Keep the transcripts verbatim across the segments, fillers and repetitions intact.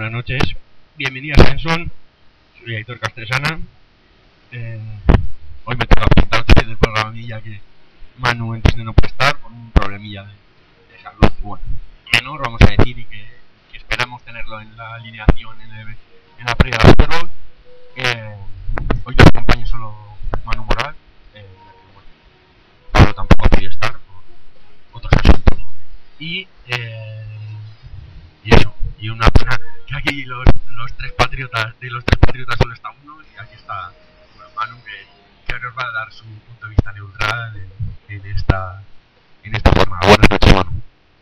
buenas noches. Bienvenidos a Enson. Soy Aitor Castresana. Eh, hoy me toca presentarte del programilla que Manu entiende no puede estar por un problemilla de, de salud. Bueno, menor vamos a decir, y que, que esperamos tenerlo en la alineación en, el, en la previa de Super eh, Hoy te acompaña solo Manu Moral. Eh, bueno, Pablo tampoco ha podido estar por otros asuntos. Y eh, y eso, y una pena que aquí los, los tres patriotas, de los tres patriotas solo está uno, y aquí está, bueno, Manu, que, que nos va a dar su punto de vista neutral en, en esta en esta jornada. Buenas noches, Manu.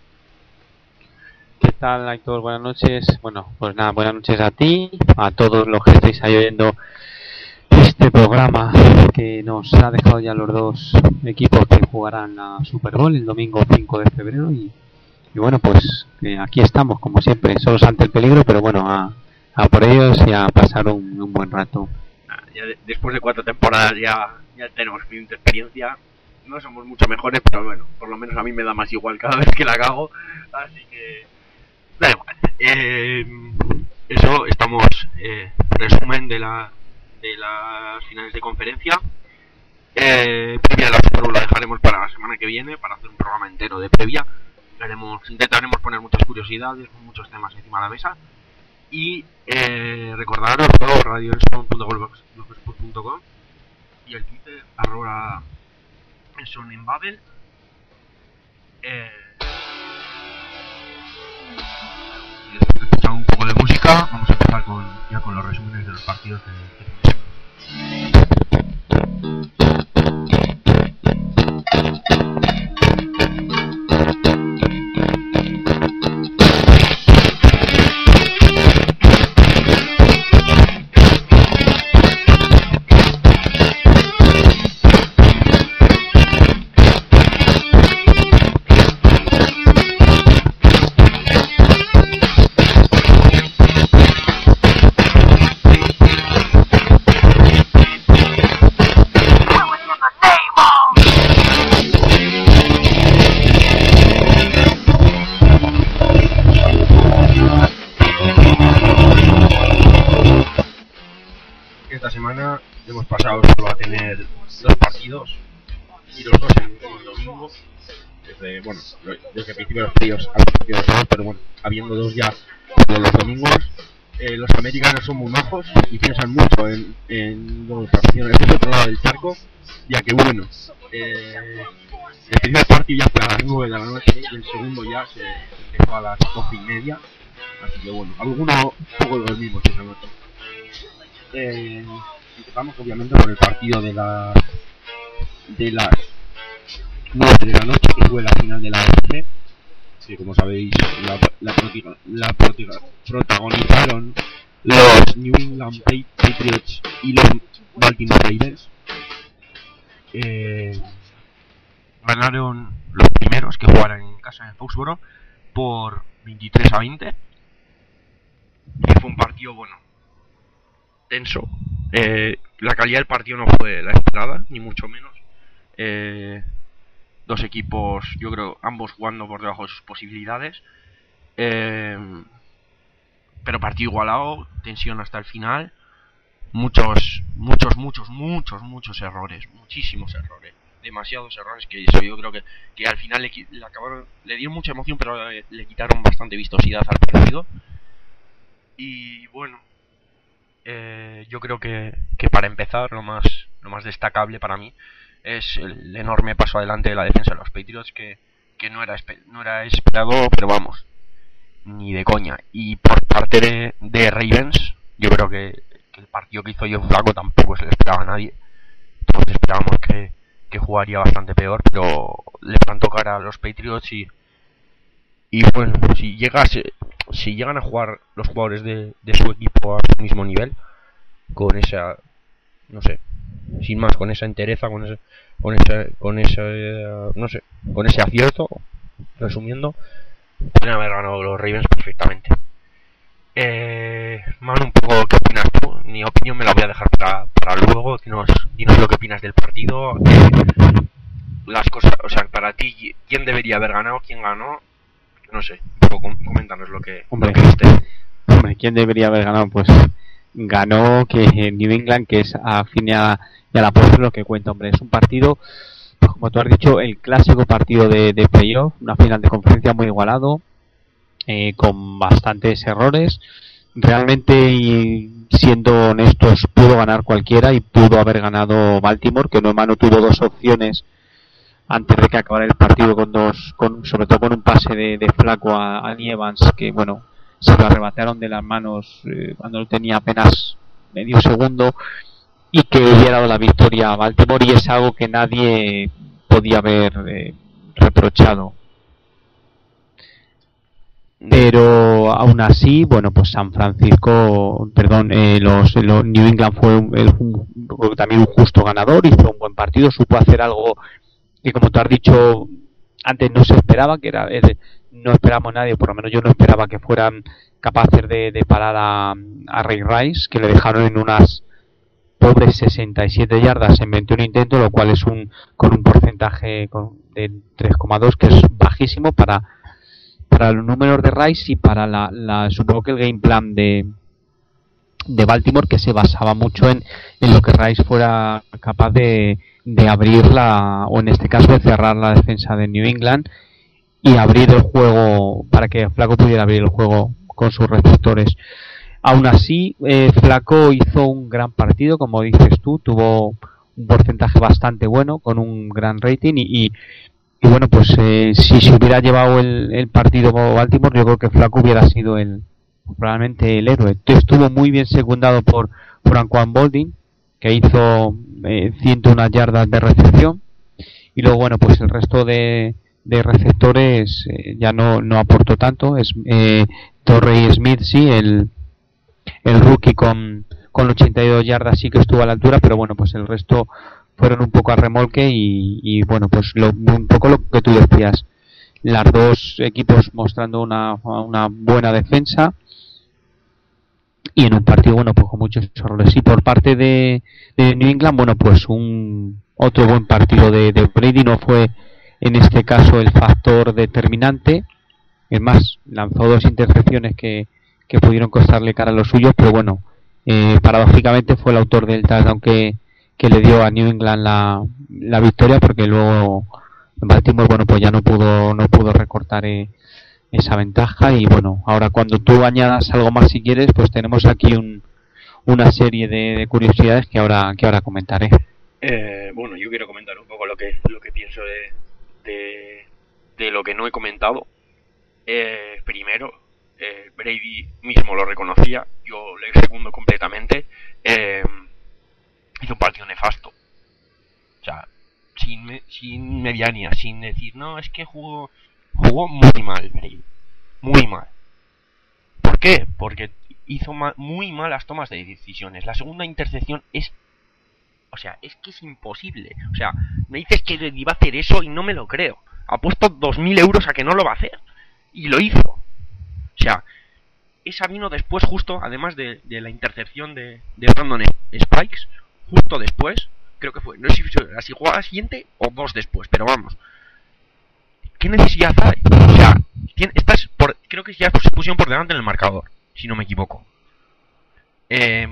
¿Qué tal, Aitor? Buenas noches. Bueno, pues nada, buenas noches a ti, a todos los que estáis ahí oyendo este programa que nos ha dejado ya los dos equipos que jugarán la Super Bowl el domingo cinco de febrero y Y bueno, pues eh, aquí estamos, como siempre, solos ante el peligro, pero bueno, a, a por ellos y a pasar un, un buen rato. Ya de, después de cuatro temporadas ya, ya tenemos suficiente experiencia. No somos mucho mejores, pero bueno, por lo menos a mí me da más igual cada vez que la cago. Así que da igual. Eh, eso, estamos eh, resumen de la de las finales de conferencia. Eh, previa de la Super Bowl la dejaremos para la semana que viene, para hacer un programa entero de previa. Haremos, intentaremos poner muchas curiosidades, muchos temas encima de la mesa. Y eh, recordaros todo, radio enson punto blogspot punto com y el Twitter, arroba enson en Babel. Eh, y después de escuchar un poco de música, vamos a empezar con, ya con los resúmenes de los partidos que, que hemos pasado solo a tener dos partidos y los dos en, en domingo, desde, bueno, desde el principio de los fríos a los partidos de sábado, pero bueno, habiendo dos ya de los domingos. Eh, los americanos son muy majos y piensan mucho en, en los partidos del otro lado del charco, ya que bueno, eh, el primer partido ya fue a las nueve de la noche y el segundo ya se empezó a las doce y media, así que bueno, algunos poco dormimos esa noche. Eh, Empezamos obviamente con el partido de la de las nueve de la noche, que fue la final de la N F L, que como sabéis la, la, protiga, la protiga, protagonizaron los New England Patriots y los Baltimore Ravens. Eh, ganaron los primeros que jugaron en casa en Foxborough por veintitrés a veinte, y fue un partido bueno, tenso. Eh, la calidad del partido no fue la esperada, ni mucho menos. Eh, dos equipos, yo creo, ambos jugando por debajo de sus posibilidades. Eh, pero partido igualado, tensión hasta el final. Muchos, muchos, muchos, muchos, muchos errores, muchísimos errores. Demasiados errores que eso yo creo que, que al final le, le acabaron, le dieron mucha emoción, pero le, le quitaron bastante vistosidad al partido. Y bueno, Eh, yo creo que, que para empezar lo más lo más destacable para mí es el enorme paso adelante de la defensa de los Patriots, que, que no era no era esperado, pero vamos, ni de coña. Y por parte de, de Ravens, yo creo que, que el partido que hizo Joe Flacco tampoco se le esperaba a nadie. Todos esperábamos que, que jugaría bastante peor, pero le plantó cara a los Patriots y y bueno, si llegase si llegan a jugar los jugadores de, de su equipo a su mismo nivel, con esa, no sé, sin más, con esa entereza, con ese, con ese, con ese, no sé, con ese acierto, resumiendo, pueden haber ganado los Ravens perfectamente. Eh, Manu, un poco, ¿qué opinas tú? Mi opinión me la voy a dejar para, para luego. Dinos, dinos lo que opinas del partido. Eh, las cosas, o sea, para ti, ¿quién debería haber ganado? ¿Quién ganó? No sé, un poco, coméntanos lo que, Hombre, lo que viste. hombre, ¿quién debería haber ganado? Pues ganó que New England, que es a fin y a, y a la postre lo que cuenta, hombre. Es un partido, pues como tú has dicho, el clásico partido de, de playoff, una final de conferencia muy igualado, eh, con bastantes errores. Realmente, y siendo honestos, pudo ganar cualquiera y pudo haber ganado Baltimore, que Nuemano tuvo dos opciones antes de que acabara el partido, con dos, con sobre todo con un pase de, de Flaco a, a Evans, que bueno, se lo arrebataron de las manos eh, cuando tenía apenas medio segundo, y que hubiera dado la victoria a Baltimore, y es algo que nadie podía haber eh, reprochado. Pero aún así, bueno, pues San Francisco, perdón, eh, los, los New England fue un, un, también un justo ganador, hizo un buen partido, supo hacer algo que, como tú has dicho antes, no se esperaba, que era, es, no esperamos nadie, por lo menos yo no esperaba que fueran capaces de, de parar a, a Ray Rice, que le dejaron en unas pobres sesenta y siete yardas en veintiún intentos, lo cual es un con un porcentaje con, de tres coma dos, que es bajísimo para para los números de Rice y para la, la supongo que el game plan de de Baltimore, que se basaba mucho en, en lo que Rice fuera capaz de, de abrir la, o en este caso de cerrar la defensa de New England y abrir el juego, para que Flaco pudiera abrir el juego con sus receptores. Aún así, eh, Flaco hizo un gran partido, como dices tú, tuvo un porcentaje bastante bueno, con un gran rating, y, y, y bueno, pues eh, si se hubiera llevado el, el partido Baltimore, yo creo que Flaco hubiera sido el probablemente el héroe. Estuvo muy bien secundado por, por Anquan Boldin, que hizo eh, ciento uno yardas de recepción, y luego bueno, pues el resto de, de receptores eh, ya no, no aportó tanto. Es eh, Torrey Smith, sí, el el rookie con, con ochenta y dos yardas sí que estuvo a la altura, pero bueno, pues el resto fueron un poco a remolque, y, y bueno, pues lo, un poco lo que tú decías, las dos equipos mostrando una, una buena defensa, y en un partido, bueno, pues con muchos errores. Y por parte de, de New England, bueno, pues un otro buen partido de, de Brady. No fue en este caso el factor determinante, es más, lanzó dos intercepciones que, que pudieron costarle cara a los suyos, pero bueno, eh, paradójicamente fue el autor del touchdown que, que le dio a New England la, la victoria, porque luego Baltimore, bueno, pues ya no pudo no pudo recortar eh, esa ventaja. Y bueno, ahora cuando tú añadas algo más, si quieres, pues tenemos aquí un, una serie de, de curiosidades que ahora que ahora comentaré. Eh, bueno, yo quiero comentar un poco lo que lo que pienso de de, de lo que no he comentado. Eh, primero, eh, Brady mismo lo reconocía, yo le segundo completamente. Eh, hizo un partido nefasto, o sea, sin, me, sin medianía, sin decir, no, es que jugó, jugó muy mal Brady, muy mal. ¿Por qué? Porque hizo ma muy malas tomas de decisiones. La segunda intercepción es, o sea, es que es imposible. O sea, me dices que iba a hacer eso y no me lo creo. Apuesto dos mil euros a que no lo va a hacer, y lo hizo. O sea, esa vino después, justo, además de, de la intercepción de, de Brandon Spikes, justo después, creo que fue, no sé si fue la jugada siguiente o dos después, pero vamos. ¿Qué necesidad hay? O sea, tiene, estás por, creo que ya se pusieron por delante en el marcador, si no me equivoco. Eh,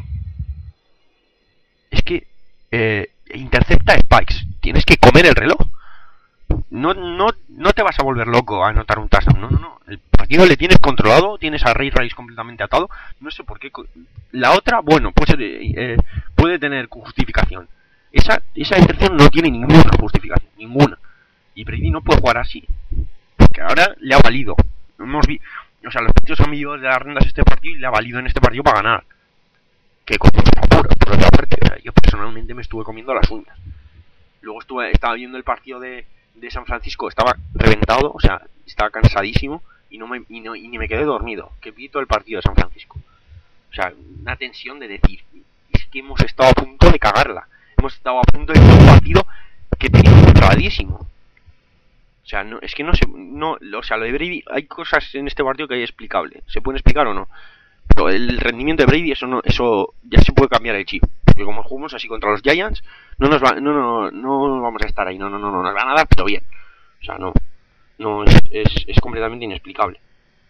es que eh, intercepta Spikes, tienes que comer el reloj. No, no, no te vas a volver loco a anotar un touchdown, no, no, no. El partido le tienes controlado, tienes a Ray Rice completamente atado. No sé por qué. La otra, bueno, puede, ser, eh, puede tener justificación. Esa, esa intercepción no tiene ninguna justificación, ninguna. Y Brady no puede jugar así, porque ahora le ha valido. Hemos vi, o sea, los partidos han vivido de las rendas este partido y le ha valido en este partido para ganar. Que por, por otra parte, yo personalmente me estuve comiendo las uñas. Luego estuve, estaba viendo el partido de de San Francisco, estaba reventado, o sea, estaba cansadísimo, y no me y, no, y ni me quedé dormido, que vi todo el partido de San Francisco. O sea, una tensión de decir, es que hemos estado a punto de cagarla, hemos estado a punto de hacer un partido que teníamos controladísimo. O sea, no, es que no se, no, o sea, lo de Brady, hay cosas en este partido que hay explicable, ¿se pueden explicar o no? Pero el rendimiento de Brady, eso no, eso ya se puede cambiar el chip. Porque como jugamos así contra los Giants, no nos va, no, no, no vamos a estar ahí, no, no, no, no, nos van a dar, pero bien. O sea, no, no, es, es, es completamente inexplicable.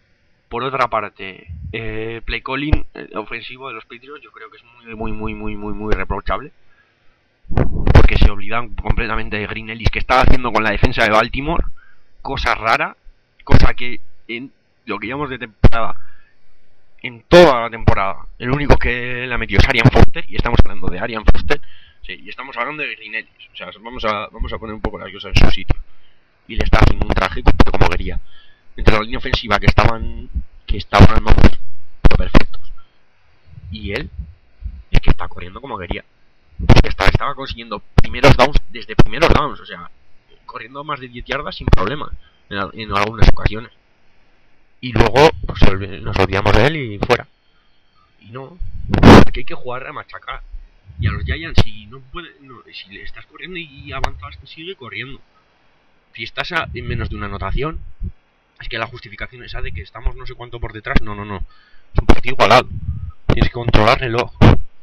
Por otra parte, eh, play calling eh, ofensivo de los Patriots yo creo que es muy, muy, muy, muy, muy, muy reprochable. Porque se olvidan completamente de Green Ellis, que estaba haciendo con la defensa de Baltimore, cosa rara, cosa que en lo que llevamos de temporada, en toda la temporada, el único que la metió es Arian Foster, y estamos hablando de Arian Foster, sí, y estamos hablando de Green Ellis, o sea, vamos a, vamos a poner un poco las cosas en su sitio. Y le está haciendo un traje como quería. Entre la línea ofensiva que estaban, que estaban, vamos, perfectos. Y él, es que está corriendo como quería. Estaba, estaba consiguiendo primeros downs desde primeros downs, o sea, corriendo más de diez yardas sin problema en, en algunas ocasiones. Y luego pues, nos olvidamos de él y fuera. Y no, aquí hay que jugar a machacar. Y a los Giants, si no puede, no, si le estás corriendo y avanzas, sigue corriendo. Si estás a, en menos de una anotación, es que la justificación esa de que estamos no sé cuánto por detrás, no, no, no. Es un partido igualado. Tienes que controlar el reloj.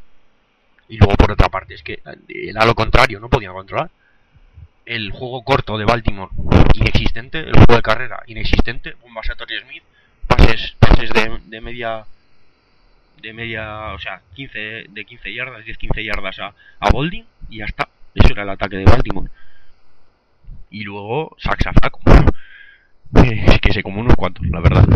Y luego por otra parte, es que era lo contrario, no podían controlar. El juego corto de Baltimore, inexistente. El juego de carrera, inexistente. Bombas a Torrey Smith, pases, pases de, de media, de media, o sea, quince, de quince yardas, diez quince yardas a, a Bolding, y ya está. Eso era el ataque de Baltimore. Y luego sacks a Flacco, eh, que se comió unos cuantos, la verdad.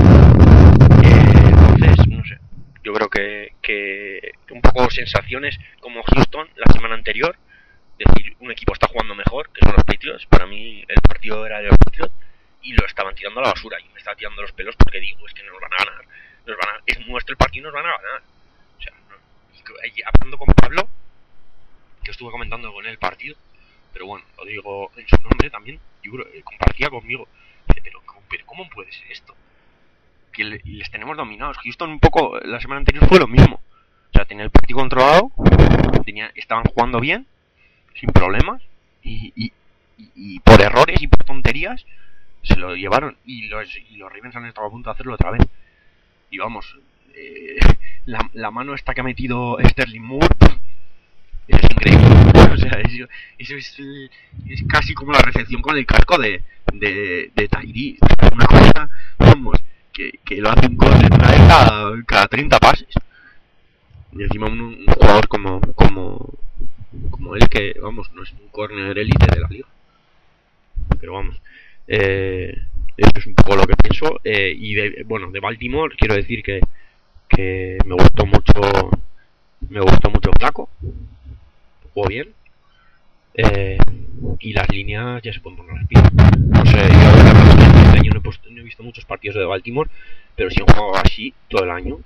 Eh, entonces, no sé. Yo creo que, que un poco sensaciones como Houston la semana anterior. Decir, un equipo está jugando mejor, que son los Patriots. Para mí el partido era de los Patriots y lo estaban tirando a la basura. Y me estaba tirando los pelos porque digo, es que nos van a ganar. Nos van a, es nuestro el partido y nos van a ganar. O sea, no. Y hablando con Pablo, que estuve comentando con él el partido, pero bueno, lo digo en su nombre también, yo creo, eh, compartía conmigo. Dice, pero, pero ¿cómo puede ser esto? Que le, les tenemos dominados. Houston un poco, la semana anterior fue lo mismo. O sea, tenía el partido controlado, tenía, estaban jugando bien, sin problemas, y, y, y, y por errores y por tonterías se lo llevaron. Y los, y los Ravens han estado a punto de hacerlo otra vez. Y vamos, eh, la, la mano esta que ha metido Sterling Moore es increíble. O sea, eso, eso es, es casi como la recepción con el casco de, de, de Tyree. Una cosa, vamos, que, que lo hace un corner una vez cada, cada treinta pases. Y encima un, un jugador como, como, como él, que vamos, no es un corner élite de la liga. Pero vamos, eh, esto es un poco lo que pienso. Eh, y de, bueno, de Baltimore quiero decir que, que me gustó mucho, me gustó mucho Flacco. Jugó bien, eh, y las líneas ya se pueden poner las pilas. No sé, yo la verdad es que este año no he, puesto, no he visto muchos partidos de Baltimore, pero si han jugado así todo el año,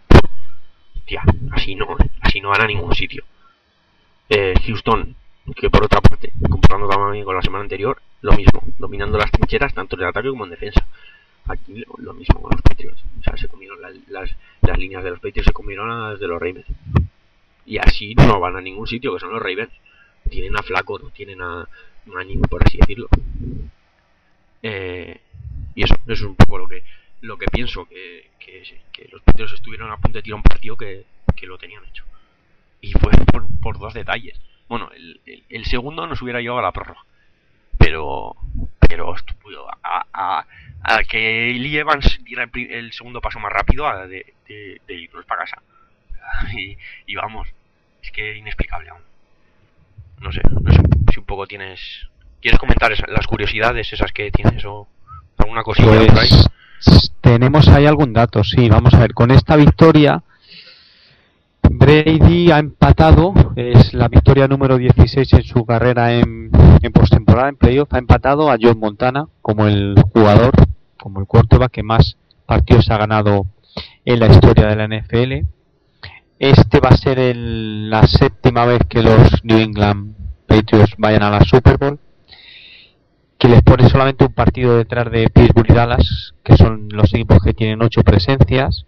tía, así no, así no van a ningún sitio. eh, Houston, que por otra parte, comparando también con la semana anterior, lo mismo, dominando las trincheras tanto en el ataque como en defensa. Aquí lo, lo mismo con los Patriots, o sea, se comieron la, las, las líneas de los Patriots, se comieron a las de los Ravens. Y así no van a ningún sitio, que son los Ravens. Tienen a Flacco, no tienen a, a Nimo, por así decirlo. Eh, y eso, eso es un poco lo que lo que pienso, que, que, que los Patriots estuvieron a punto de tirar un partido que, que lo tenían hecho. Y fue por, por dos detalles. Bueno, el, el, el segundo nos hubiera llevado a la prórroga. Pero, pero estúpido. A, a, a que Lee Evans diera el, el segundo paso más rápido a de, de, de irnos para casa. Y, y vamos, es que inexplicable aún. No sé, no sé si un poco tienes... ¿Quieres comentar esa, las curiosidades esas que tienes o alguna cosilla pues, por ahí? Tenemos ahí algún dato, sí, vamos a ver. Con esta victoria, Brady ha empatado, es la victoria número dieciséis en su carrera en, en postemporada, en playoff, ha empatado a John Montana como el jugador, como el quarterback que más partidos ha ganado en la historia de la N F L. Este va a ser el, la séptima vez que los New England Patriots vayan a la Super Bowl, que les pone solamente un partido detrás de Pittsburgh y Dallas, que son los equipos que tienen ocho presencias.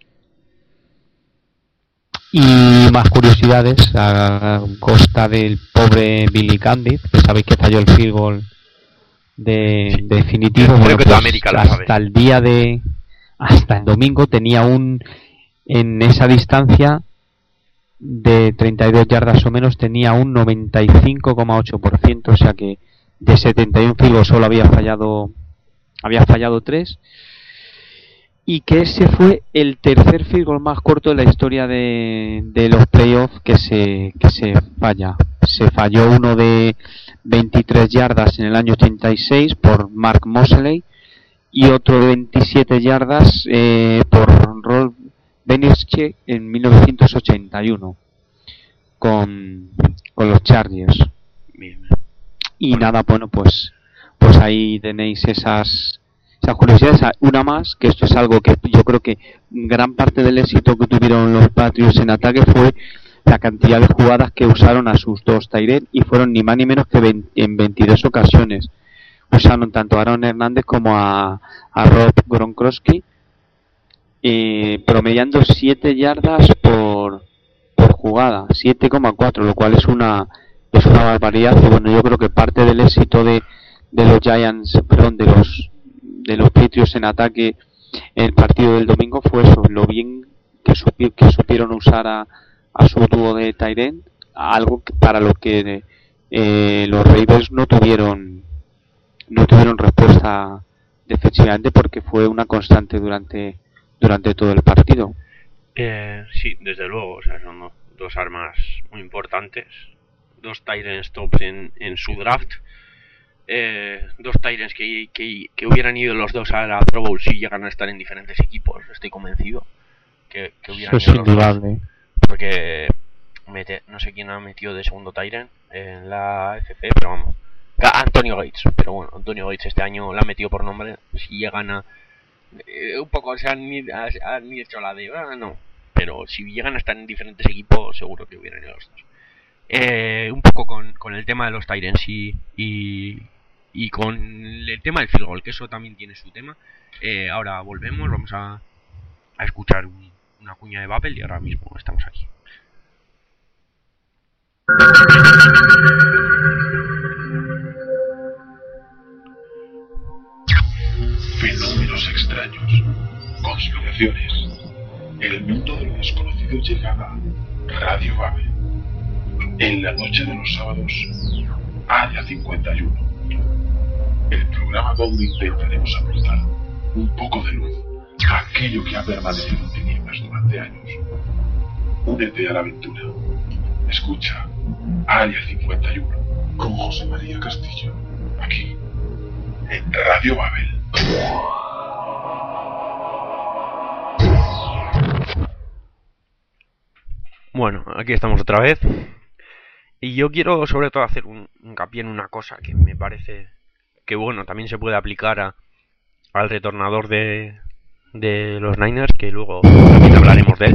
Y más curiosidades a costa del pobre Billy Candid, que sabéis que falló el field goal de, sí. de definitivo. Creo bueno, que pues toda América lo hasta sabe. el día de hasta el domingo tenía un en esa distancia de treinta y dos yardas o menos, tenía un noventa y cinco coma ocho por ciento, o sea que de setenta y uno field goals solo había fallado había fallado tres. y que ese fue el tercer field goal más corto de la historia de, de los playoffs que se, que se falla. Se falló uno de veintitrés yardas en el año ochenta y seis por Mark Moseley y otro de veintisiete yardas eh, por Rolf Benirschke en mil novecientos ochenta y uno con, con los Chargers. Bien. Y nada, bueno, pues pues ahí tenéis esas esas curiosidades. Una más, que esto es algo que yo creo que gran parte del éxito que tuvieron los Patriots en ataque fue la cantidad de jugadas que usaron a sus dos tight end, y fueron ni más ni menos que veinte, en veintidós ocasiones. Usaron tanto a Aaron Hernández como a, a Rob Gronkowski, eh, promediando siete yardas por, por jugada, siete coma cuatro, lo cual es una es una barbaridad. Y bueno, yo creo que parte del éxito de, de los Giants, perdón, de los de los Patriots en ataque en el partido del domingo fue eso, lo bien que, supi, que supieron usar a, a su dúo de tight end, algo que, para lo que eh, los Ravens no tuvieron no tuvieron respuesta defensivamente, porque fue una constante durante durante todo el partido. Eh, sí, desde luego, o sea, son dos, dos armas muy importantes, dos tight ends tops en, en su draft. Eh, dos Tyrants que, que, que hubieran ido los dos a la Pro Bowl si llegan a estar en diferentes equipos, estoy convencido que, que hubieran Eso ido es los indudable. dos, porque mete, no sé quién ha metido de segundo Tyrant en la A F C, pero vamos, Antonio Gates, pero bueno, Antonio Gates este año la ha metido por nombre. Si llegan a eh, un poco se han, han hecho la de ah, no, pero si llegan a estar en diferentes equipos seguro que hubieran ido los dos. Eh, un poco con, con el tema de los Tyrants y, y, y con el tema del field goal, que eso también tiene su tema. Eh, ahora volvemos, vamos a, a escuchar un, una cuña de Babel y ahora mismo estamos aquí. Fenómenos extraños, conspiraciones. El mundo de lo desconocido llega a Radio Babel. En la noche de los sábados, Área cincuenta y uno. El programa donde intentaremos aportar un poco de luz a aquello que ha permanecido en tinieblas durante años. Únete a la aventura. Escucha Área cincuenta y uno con José María Castillo, aquí, en Radio Babel. Bueno, aquí estamos otra vez. Y yo quiero sobre todo hacer un hincapié en una cosa que me parece que bueno, también se puede aplicar a, al retornador de, de los Niners, que luego también hablaremos de él.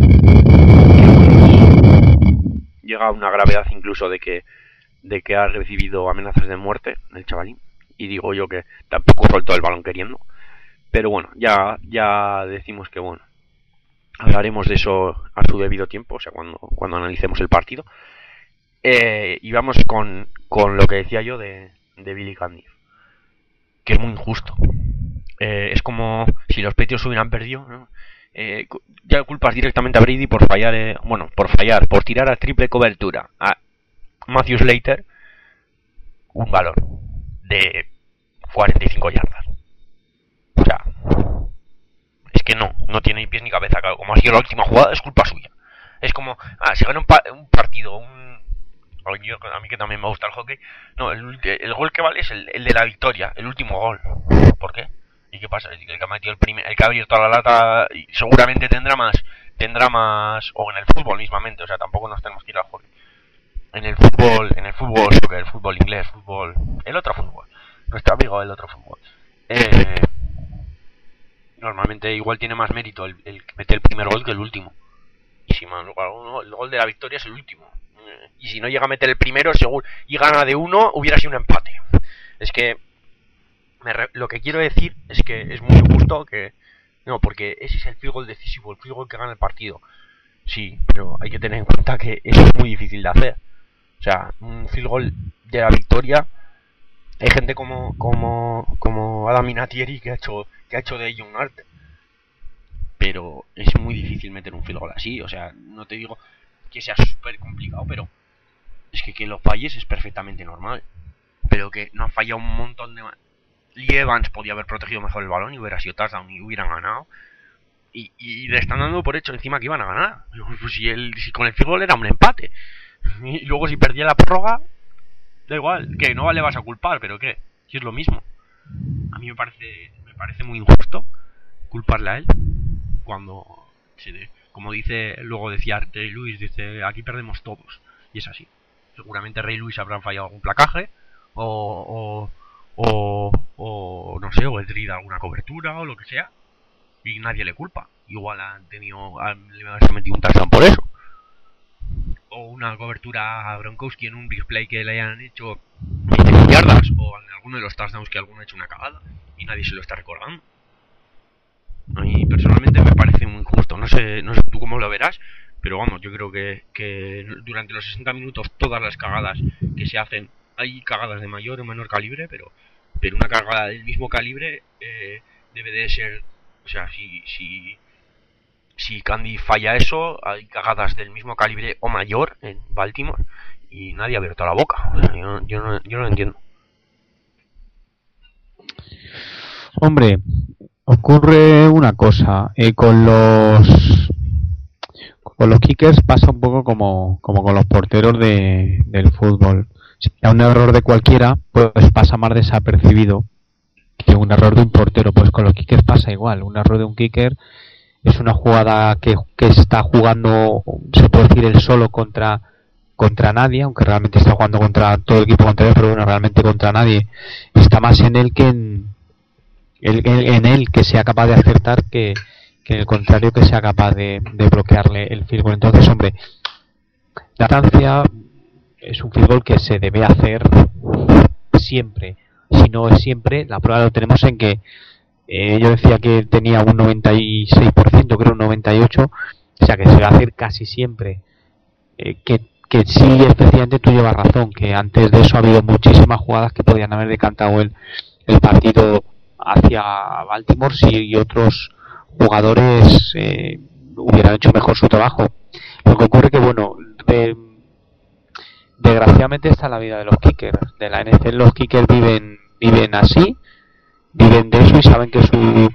Llega a una gravedad incluso de que de que ha recibido amenazas de muerte el chavalín. Y digo yo que tampoco soltó el balón queriendo. Pero bueno, ya, ya decimos que bueno, hablaremos de eso a su debido tiempo, o sea, cuando, cuando analicemos el partido. Eh, y vamos con, con lo que decía yo de, de Billy Candy, que es muy injusto. Eh, es como si los Patriots hubieran perdido, ¿no? Eh, ya culpas directamente a Brady por fallar, eh, bueno, por fallar, por tirar a triple cobertura a Matthew Slater un balón de cuarenta y cinco yardas. O sea, es que no, no tiene ni pies ni cabeza. Claro, como ha sido la última jugada, es culpa suya. Es como, ah, se gana un, pa un partido, un a mí que también me gusta el hockey. No, el, el gol que vale es el, el de la victoria, el último gol. ¿Por qué? ¿Y qué pasa? El que ha metido el primer, el que ha abierto la lata seguramente tendrá más, tendrá más, o en el fútbol mismamente, o sea, tampoco nos tenemos que ir al hockey. En el fútbol, en el fútbol, el fútbol inglés, fútbol, el otro fútbol, nuestro amigo el otro fútbol. Eh, normalmente igual tiene más mérito el, el que mete el primer gol que el último. Y si man, el gol de la victoria es el último. Y si no llega a meter el primero, seguro, y gana de uno, hubiera sido un empate. Es que me re, lo que quiero decir es que es muy injusto que no, porque ese es el field goal decisivo, el field goal que gana el partido. Sí, pero hay que tener en cuenta que eso es muy difícil de hacer. O sea, un field goal de la victoria, hay gente como como como Adam Vinatieri que ha hecho que ha hecho de ello un arte. Pero es muy difícil meter un field goal así, o sea, no te digo que sea súper complicado, pero es que que lo falles es perfectamente normal. Pero que no ha fallado un montón de Lee Evans podía haber protegido mejor el balón y hubiera sido touchdown y hubieran ganado. Y, y le están dando por hecho encima que iban a ganar. Pues si, el, si con el fútbol era un empate. Y luego si perdía la prórroga, da igual, que no le vas a culpar, pero ¿qué? Si es lo mismo. A mí me parece me parece muy injusto culparle a él cuando, como dice, luego decía Ray Lewis, dice, aquí perdemos todos. Y es así. Seguramente Ray Lewis habrán fallado algún placaje o, o, o, o no sé, o el Drid alguna cobertura o lo que sea. Y nadie le culpa. Igual han tenido, han, le han metido un touchdown por eso. O una cobertura a Gronkowski en un big play que le hayan hecho veinte yardas. O en alguno de los touchdowns que alguno ha hecho una cagada. Y nadie se lo está recordando. A mí personalmente me parece muy injusto. No sé, no sé tú cómo lo verás. Pero vamos, yo creo que, que durante los sesenta minutos todas las cagadas que se hacen, hay cagadas de mayor o menor calibre, pero, pero una cagada del mismo calibre eh, debe de ser, o sea, si, si, si Candy falla eso, hay cagadas del mismo calibre o mayor en Baltimore y nadie ha abierto la boca. O sea, yo, yo, no, yo no lo entiendo. Hombre, ocurre una cosa, eh, con los con los kickers pasa un poco como, como con los porteros de, del fútbol. Si hay un error de cualquiera, pues pasa más desapercibido que un error de un portero. Pues con los kickers pasa igual. Un error de un kicker es una jugada que, que está jugando, se puede decir, él solo contra contra nadie, aunque realmente está jugando contra todo el equipo contrario, pero bueno, realmente contra nadie. Está más en él que en, el, en él que sea capaz de acertar que que el contrario que sea capaz de, de bloquearle el field goal. Entonces, hombre, la distancia es un field goal que se debe hacer siempre. Si no es siempre, la prueba lo tenemos en que eh, yo decía que tenía un noventa y seis por ciento, creo un noventa y ocho por ciento, o sea que se va a hacer casi siempre. Eh, que, que sí, efectivamente tú llevas razón, que antes de eso ha habido muchísimas jugadas que podían haber decantado el, el partido hacia Baltimore si otros jugadores eh, hubieran hecho mejor su trabajo. Lo que ocurre que, bueno, de, desgraciadamente está la vida de los kickers. De la N F L los kickers viven viven así, viven de eso y saben que su,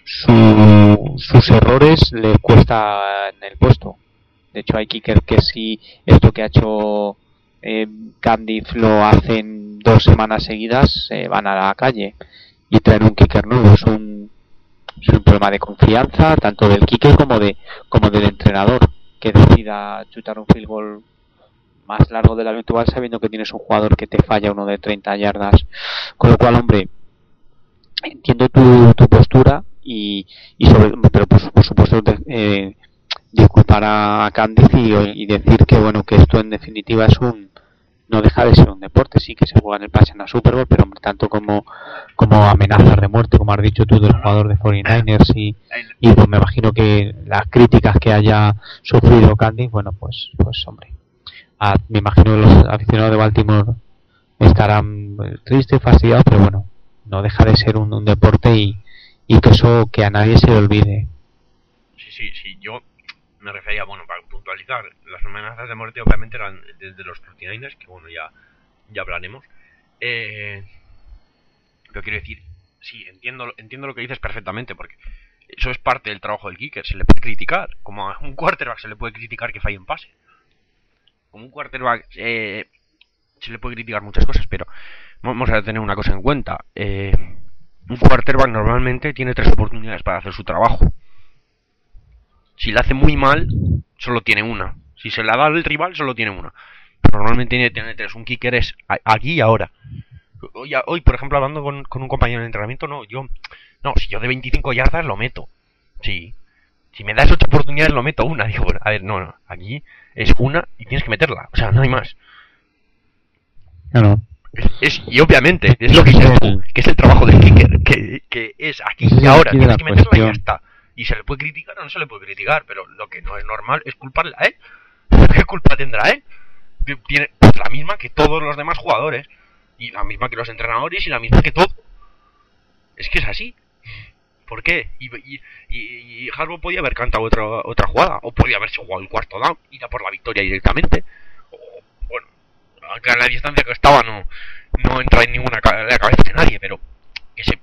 su sus errores les cuesta en el puesto. De hecho, hay kickers que si esto que ha hecho eh, Candiff lo hacen dos semanas seguidas, eh, van a la calle y traen un kicker nuevo. Es un Es un problema de confianza tanto del kicker como de como del entrenador, que decida chutar un field goal más largo de lo habitual sabiendo que tienes un jugador que te falla uno de treinta yardas. Con lo cual, hombre, entiendo tu, tu postura y, y sobre, pero por, por supuesto eh, disculpar a Candice y, y decir que bueno que esto en definitiva es un no deja de ser un deporte, sí que se juega en el pase en la Super Bowl, pero tanto como como amenazas de muerte, como has dicho tú, del jugador de cuarenta y nueve ers y, y pues me imagino que las críticas que haya sufrido Candy, bueno, pues pues hombre, a, me imagino que los aficionados de Baltimore estarán tristes, fastidiados, pero bueno, no deja de ser un, un deporte y, y que eso que a nadie se le olvide. Sí, sí, sí, yo me refería, bueno, para puntualizar, las amenazas de muerte obviamente eran desde los cuarenta y nueve ers, que bueno, ya, ya hablaremos. Eh, pero quiero decir, sí, entiendo, entiendo lo que dices perfectamente, porque eso es parte del trabajo del kicker, se le puede criticar, como a un quarterback se le puede criticar que falle un pase. Como un quarterback eh, se le puede criticar muchas cosas, pero vamos a tener una cosa en cuenta. Eh, un quarterback normalmente tiene tres oportunidades para hacer su trabajo. Si la hace muy mal, solo tiene una. Si se la da al rival, solo tiene una. Pero normalmente tiene, tiene tres. Un kicker es aquí y ahora. Hoy, hoy por ejemplo, hablando con, con un compañero de entrenamiento, no, yo... No, si yo de veinticinco yardas lo meto. Sí. Si me das ocho oportunidades, lo meto una. Digo, a ver, no, no. Aquí es una y tienes que meterla. O sea, no hay más. Claro. Es, es, y obviamente, es lo que dices tú, que es el trabajo del kicker. Que, que es aquí y ahora. Tienes que meterla y ya está. Y se le puede criticar o no se le puede criticar, pero lo que no es normal es culparle a él. ¿Qué culpa tendrá él? Tiene pues la misma que todos los demás jugadores, y la misma que los entrenadores, y la misma que todo. Es que es así. ¿Por qué? Y, y, y, y Harbaugh podía haber cantado otra, otra jugada, o podía haberse jugado el cuarto down, ir a por la victoria directamente. O, bueno, aunque a la distancia que estaba no, no entra en ninguna ca- en la cabeza de nadie, pero que se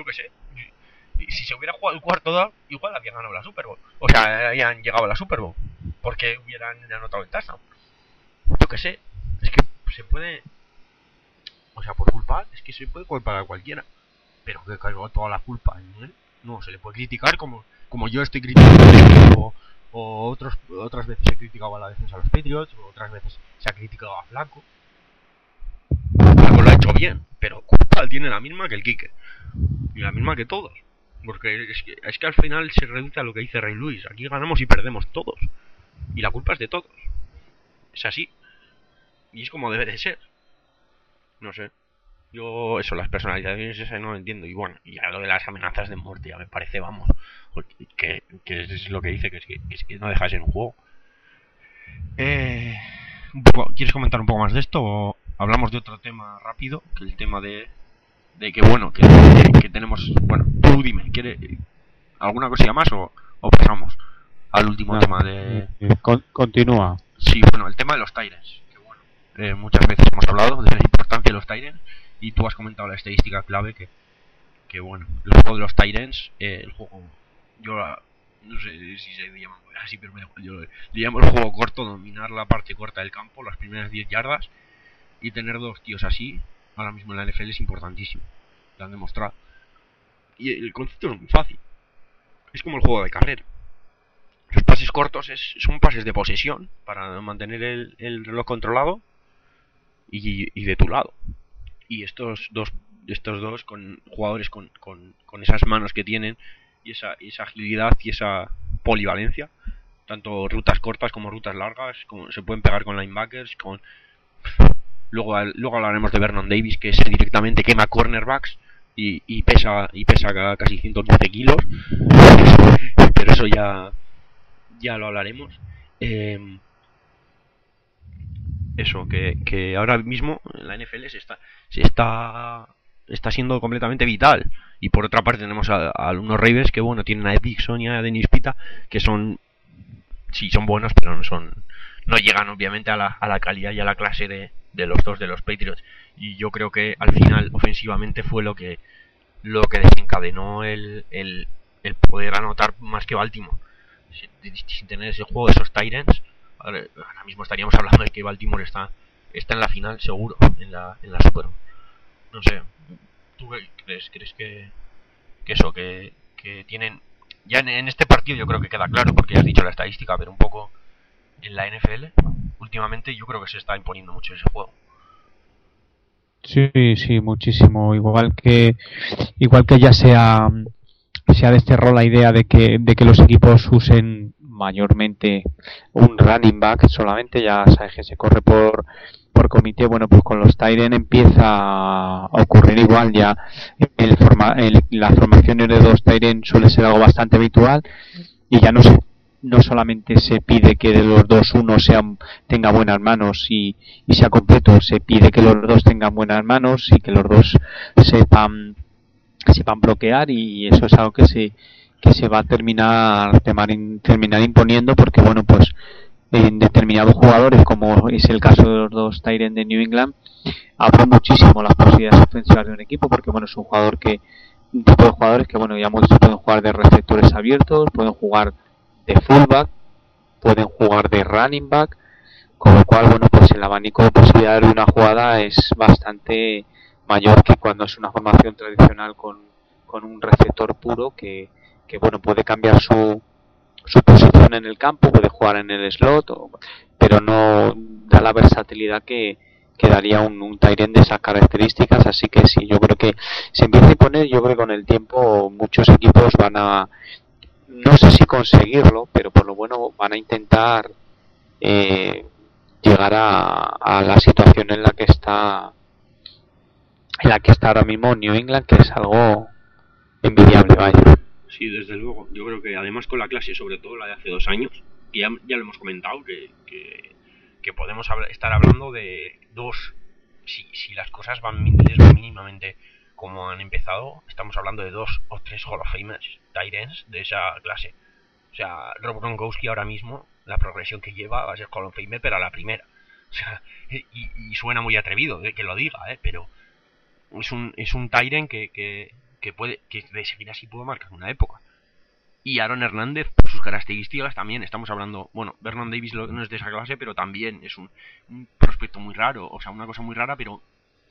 qué sé. Si se hubiera jugado el cuarto down, igual habían ganado la Super Bowl. O sea, habían llegado a la Super Bowl. Porque hubieran anotado el touchdown. Yo qué sé. Es que se puede... O sea, por culpar, es que se puede culpar a cualquiera. Pero que caiga toda la culpa en él. No, se le puede criticar como, como yo estoy criticando. O, o otros, otras veces he criticado a la defensa de los Patriots. O otras veces se ha criticado a Flaco. Flaco lo ha hecho bien. Pero culpa tiene la misma que el Quique. Y la misma que todos. Porque es que, es que al final se reduce a lo que dice Ray Lewis. Aquí ganamos y perdemos todos. Y la culpa es de todos. Es así. Y es como debe de ser. No sé. Yo, eso, las personalidades esas no lo entiendo. Y bueno, ya lo de las amenazas de muerte ya me parece, vamos. Que, que es lo que dice, que es que, que, es que no deja de ser un juego. Eh, un poco, ¿quieres comentar un poco más de esto? O hablamos de otro tema rápido. Que el tema de... De que bueno, que, que, que tenemos... Bueno, tú dime, ¿quiere alguna cosilla más o, o pasamos al último no, tema de... Eh, con, continúa. Sí, bueno, el tema de los Tyrants. Que bueno, eh, muchas veces hemos hablado de la importancia de los Tyrants y tú has comentado la estadística clave que, que bueno, el juego de los Tyrants, eh, el juego... Yo no sé si se llama así, pero me, yo le llamo el juego corto, dominar la parte corta del campo, las primeras diez yardas y tener dos tíos así... Ahora mismo en la N F L es importantísimo. Lo han demostrado. Y el concepto es muy fácil. Es como el juego de carrera. Los pases cortos es, son pases de posesión para mantener el, el reloj controlado y, y de tu lado. Y estos dos, estos dos con jugadores con, con, con esas manos que tienen y esa, esa agilidad y esa polivalencia, tanto rutas cortas como rutas largas, como se pueden pegar con linebackers, con... Luego, luego hablaremos de Vernon Davis, que ese directamente quema cornerbacks y, y pesa y pesa casi ciento doce kilos. Pero eso ya ya lo hablaremos. Eh, eso, que, que ahora mismo la N F L se está se está está siendo completamente vital. Y por otra parte tenemos a, a unos Ravens que bueno, tienen a Ed Dixon y a Dennis Pita, que son sí son buenos, pero no son no llegan obviamente a la, a la calidad y a la clase de de los dos de los Patriots, y yo creo que al final ofensivamente fue lo que lo que desencadenó el, el, el poder anotar más que Baltimore. Sin, sin tener ese juego de esos Tyrants, ahora, ahora mismo estaríamos hablando de que Baltimore está está en la final seguro, en la en la Super. No sé, ¿tú qué crees? ¿Crees que, que eso, que, que tienen ya en, en este partido? Yo creo que queda claro porque ya has dicho la estadística, pero un poco en la N F L últimamente yo creo que se está imponiendo mucho ese juego. Sí, sí, muchísimo. Igual que igual que ya sea se ha desterrado la idea de que de que los equipos usen mayormente un running back solamente, ya sabes que se corre por por comité. Bueno, pues con los Tyrants empieza a ocurrir igual. Ya el forma, el, las formaciones de dos Tyrants suele ser algo bastante habitual y ya no se no solamente se pide que de los dos uno sean, tenga buenas manos y, y sea completo, se pide que los dos tengan buenas manos y que los dos sepan sepan bloquear, y eso es algo que se que se va a terminar terminar imponiendo, porque bueno, pues en determinados jugadores, como es el caso de los dos Tyrants de New England, abre muchísimo las posibilidades ofensivas de un equipo, porque bueno, es un jugador que un tipo de jugadores que bueno, ya hemos dicho, pueden jugar de receptores abiertos, pueden jugar de fullback, pueden jugar de running back, con lo cual bueno, pues el abanico de posibilidades de una jugada es bastante mayor que cuando es una formación tradicional con, con un receptor puro que, que bueno, puede cambiar su su posición en el campo, puede jugar en el slot, o, pero no da la versatilidad que, que daría un, un tight end de esas características. Así que sí, yo creo que se empieza a imponer. Yo creo que con el tiempo muchos equipos van a, no sé si conseguirlo, pero por lo bueno van a intentar eh, llegar a, a la situación en la que está en la que está ahora mismo New England, que es algo envidiable, vaya. Sí, desde luego. Yo creo que además con la clase, sobre todo la de hace dos años, que ya, ya lo hemos comentado, que, que, que podemos hablar, estar hablando de dos, si, si las cosas van mínimamente como han empezado, estamos hablando de dos o tres Hall of Famers, tight ends de esa clase. O sea, Rob Gronkowski ahora mismo, la progresión que lleva va a ser Hall of Famer, pero a la primera. O sea, y, y suena muy atrevido de que lo diga, ¿eh? Pero es un, es un tight end que, que, que puede, que de seguir así puede marcar una época. Y Aaron Hernández, por sus características también, estamos hablando, bueno, Vernon Davis no es de esa clase, pero también es un, un prospecto muy raro, o sea, una cosa muy rara, pero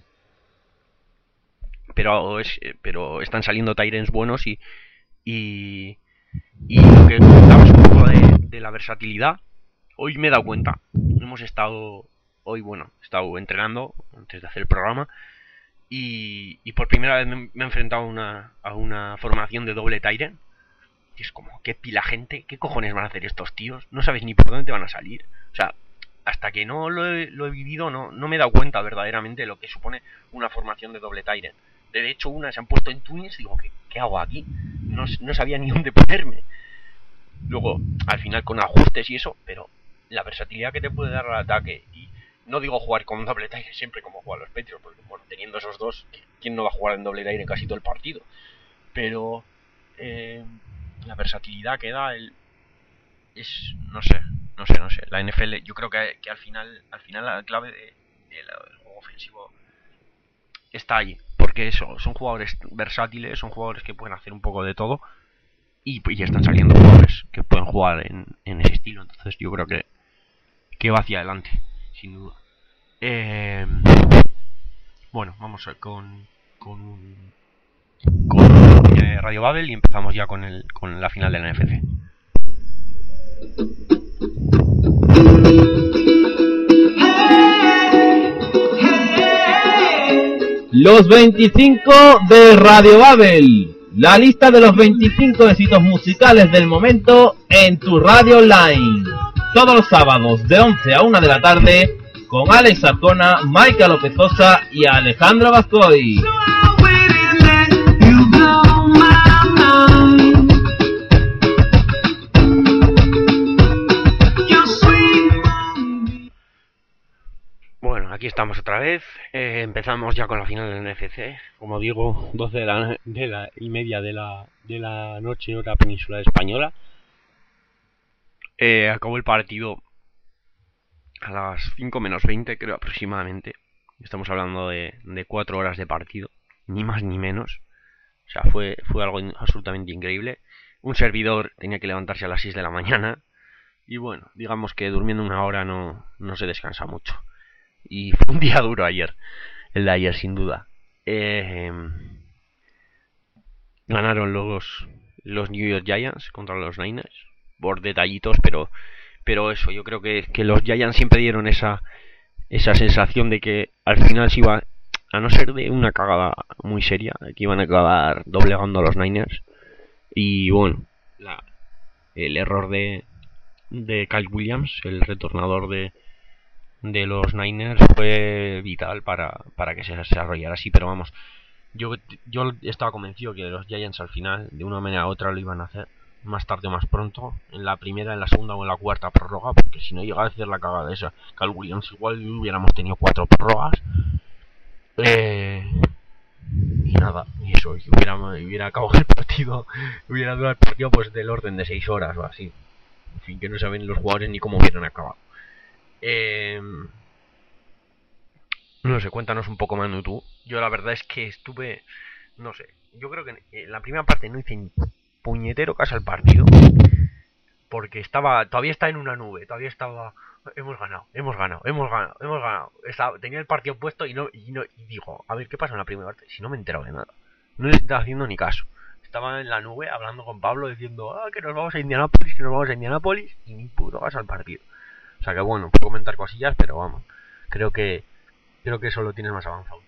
pero es pero están saliendo Tyrants buenos y y y lo que comentabas un poco de, de la versatilidad, hoy me he dado cuenta, hemos estado hoy, bueno, he estado entrenando antes de hacer el programa y, y por primera vez me, me he enfrentado a una, a una formación de doble Tyrant. Y es como, qué pila gente, qué cojones van a hacer estos tíos, no sabes ni por dónde te van a salir. O sea, hasta que no lo he, lo he vivido, no, no me he dado cuenta verdaderamente de lo que supone una formación de doble Tyrant. De hecho, una se han puesto en Twins y digo, ¿qué, qué hago aquí? No, no sabía ni dónde ponerme. Luego, al final con ajustes y eso, pero la versatilidad que te puede dar al ataque. Y no digo jugar con doble Tyrant siempre como juegan los Patriots, porque bueno, teniendo esos dos, ¿quién no va a jugar en doble Tyrant casi todo el partido? Pero eh, la versatilidad que da el es, no sé, no sé, no sé. La N F L, yo creo que, que al final, al final la clave de, de la, del juego ofensivo está ahí, porque eso, son jugadores versátiles, son jugadores que pueden hacer un poco de todo y, y ya están saliendo jugadores que pueden jugar en, en ese estilo. Entonces yo creo que que va hacia adelante, sin duda. Eh, bueno, vamos con con con eh, Radio Babel y empezamos ya con el con la final de la N F C. Los veinticinco de Radio Babel, la lista de los veinticinco éxitos musicales del momento en tu radio online. Todos los sábados de once a una de la tarde con Alex Arcona, Maika López Sosa y Alejandro Vascoy. Bueno, aquí estamos otra vez. Eh, empezamos ya con la final del N F C. Como digo, doce de la, de la y media de la, de la noche, hora peninsular española. Eh, acabó el partido a las cinco menos veinte, creo aproximadamente. Estamos hablando de, de cuatro horas de partido, ni más ni menos. O sea, fue, fue algo absolutamente increíble. Un servidor tenía que levantarse a las seis de la mañana. Y bueno, digamos que durmiendo una hora no, no se descansa mucho. Y fue un día duro ayer, el de ayer sin duda. Eh, ganaron los, los New York Giants contra los Niners por detallitos, pero pero eso, yo creo que, que los Giants siempre dieron esa esa sensación de que al final se iba, a no ser de una cagada muy seria, que iban a acabar doblegando a los Niners. Y bueno, la, el error de, de Kyle Williams, el retornador de de los Niners, fue vital para, para que se desarrollara así, pero vamos, yo, yo estaba convencido que los Giants al final, de una manera u otra, lo iban a hacer, más tarde o más pronto, en la primera, en la segunda o en la cuarta prórroga, porque si no llegaba a hacer la cagada esa, Kyle Williams, igual hubiéramos tenido cuatro prórrogas, eh, y nada, y eso, y hubiera, hubiera acabado el partido, hubiera durado el partido pues del orden de seis horas o así, en fin, que no saben los jugadores ni cómo hubieran acabado. Eh, no sé, cuéntanos un poco, Manu, tú. Yo la verdad es que estuve, no sé, yo creo que en la primera parte no hice ni puñetero caso al partido, porque estaba, todavía está en una nube, todavía estaba, hemos ganado, hemos ganado, hemos ganado, hemos ganado. Estaba, tenía el partido puesto y no, y no, y digo, a ver qué pasa en la primera parte, si no me he enterado de nada, no le estaba haciendo ni caso. Estaba en la nube hablando con Pablo diciendo, ah, que nos vamos a Indianápolis, que nos vamos a Indianápolis, y ni puto caso al partido. O sea que bueno, puedo comentar cosillas, pero vamos, creo que creo que eso lo tienes más avanzado.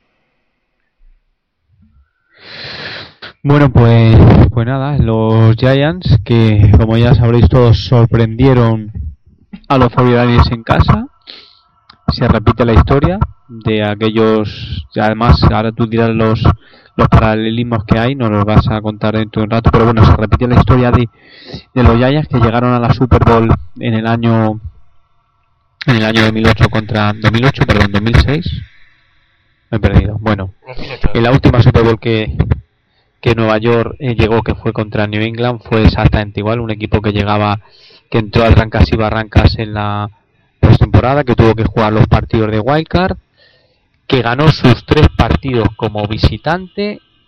Bueno, pues pues nada, los Giants, que como ya sabréis todos, sorprendieron a los forty-niners en casa. Se repite la historia de aquellos, y además ahora tú dirás los los paralelismos que hay, nos los vas a contar dentro de un rato, pero bueno, se repite la historia de, de los Giants, que llegaron a la Super Bowl en el año en el año dos mil ocho contra dos mil ocho, perdón, dos mil seis. Me he perdido. Bueno, en la última Super Bowl que que Nueva York eh, llegó, que fue contra New England, fue exactamente igual, un equipo que llegaba, que entró a trancas y barrancas en la postemporada, que tuvo que jugar los partidos de wildcard, que ganó sus tres partidos como visitante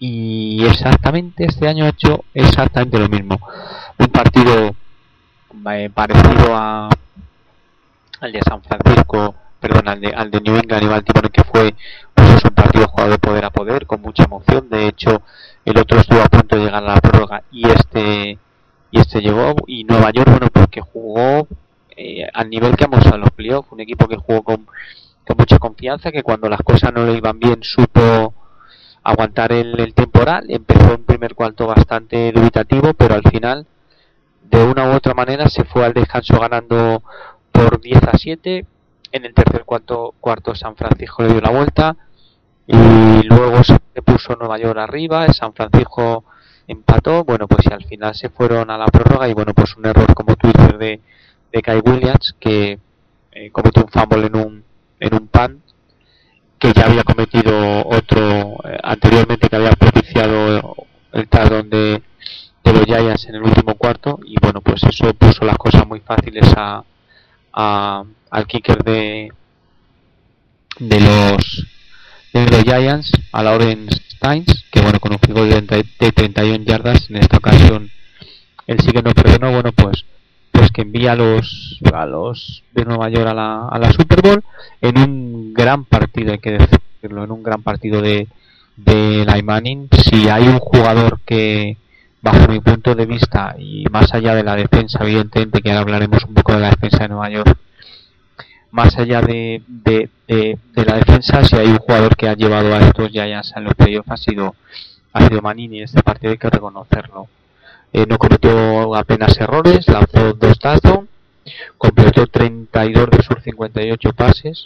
y exactamente este año ha hecho exactamente lo mismo. Un partido eh, parecido a al de San Francisco, perdón, al de, al de New England y Baltimore, que fue pues es un partido jugado de poder a poder, con mucha emoción. De hecho, el otro estuvo a punto de llegar a la prórroga y este y este llegó. Y Nueva York, bueno, porque jugó eh, al nivel que hemos a los playoffs, un equipo que jugó con, con mucha confianza, que cuando las cosas no le iban bien supo aguantar el, el temporal. Empezó un primer cuarto bastante dubitativo, pero al final, de una u otra manera, se fue al descanso ganando por diez a siete. En el tercer cuarto, cuarto San Francisco le dio la vuelta y luego se puso Nueva York arriba, San Francisco empató, bueno, pues y al final se fueron a la prórroga y bueno, pues un error, como tú dices, de, de Kai Williams, que eh, cometió un fumble en un en un punt, que ya había cometido otro eh, anteriormente, que había propiciado el touchdown de, de los Giants en el último cuarto, y bueno, pues eso puso las cosas muy fáciles a A, al kicker de de los de los Giants, a Lauren Steins, que bueno, con un field goal de, de treinta y una yardas, en esta ocasión él sí que no perdonó. Bueno, pues pues que envía a los a los de Nueva York a la, a la Super Bowl en un gran partido, hay que decirlo, en un gran partido de de Eli Manning. Si hay un jugador que, bajo mi punto de vista, y más allá de la defensa, evidentemente, que ahora hablaremos un poco de la defensa de Nueva York, más allá de, de, de, de la defensa, si hay un jugador que ha llevado a estos Giants a los playoffs, ha sido, ha sido Manning, y en este partido hay que reconocerlo. Eh, no cometió apenas errores, lanzó dos touchdowns, completó treinta y dos de sus cincuenta y ocho pases,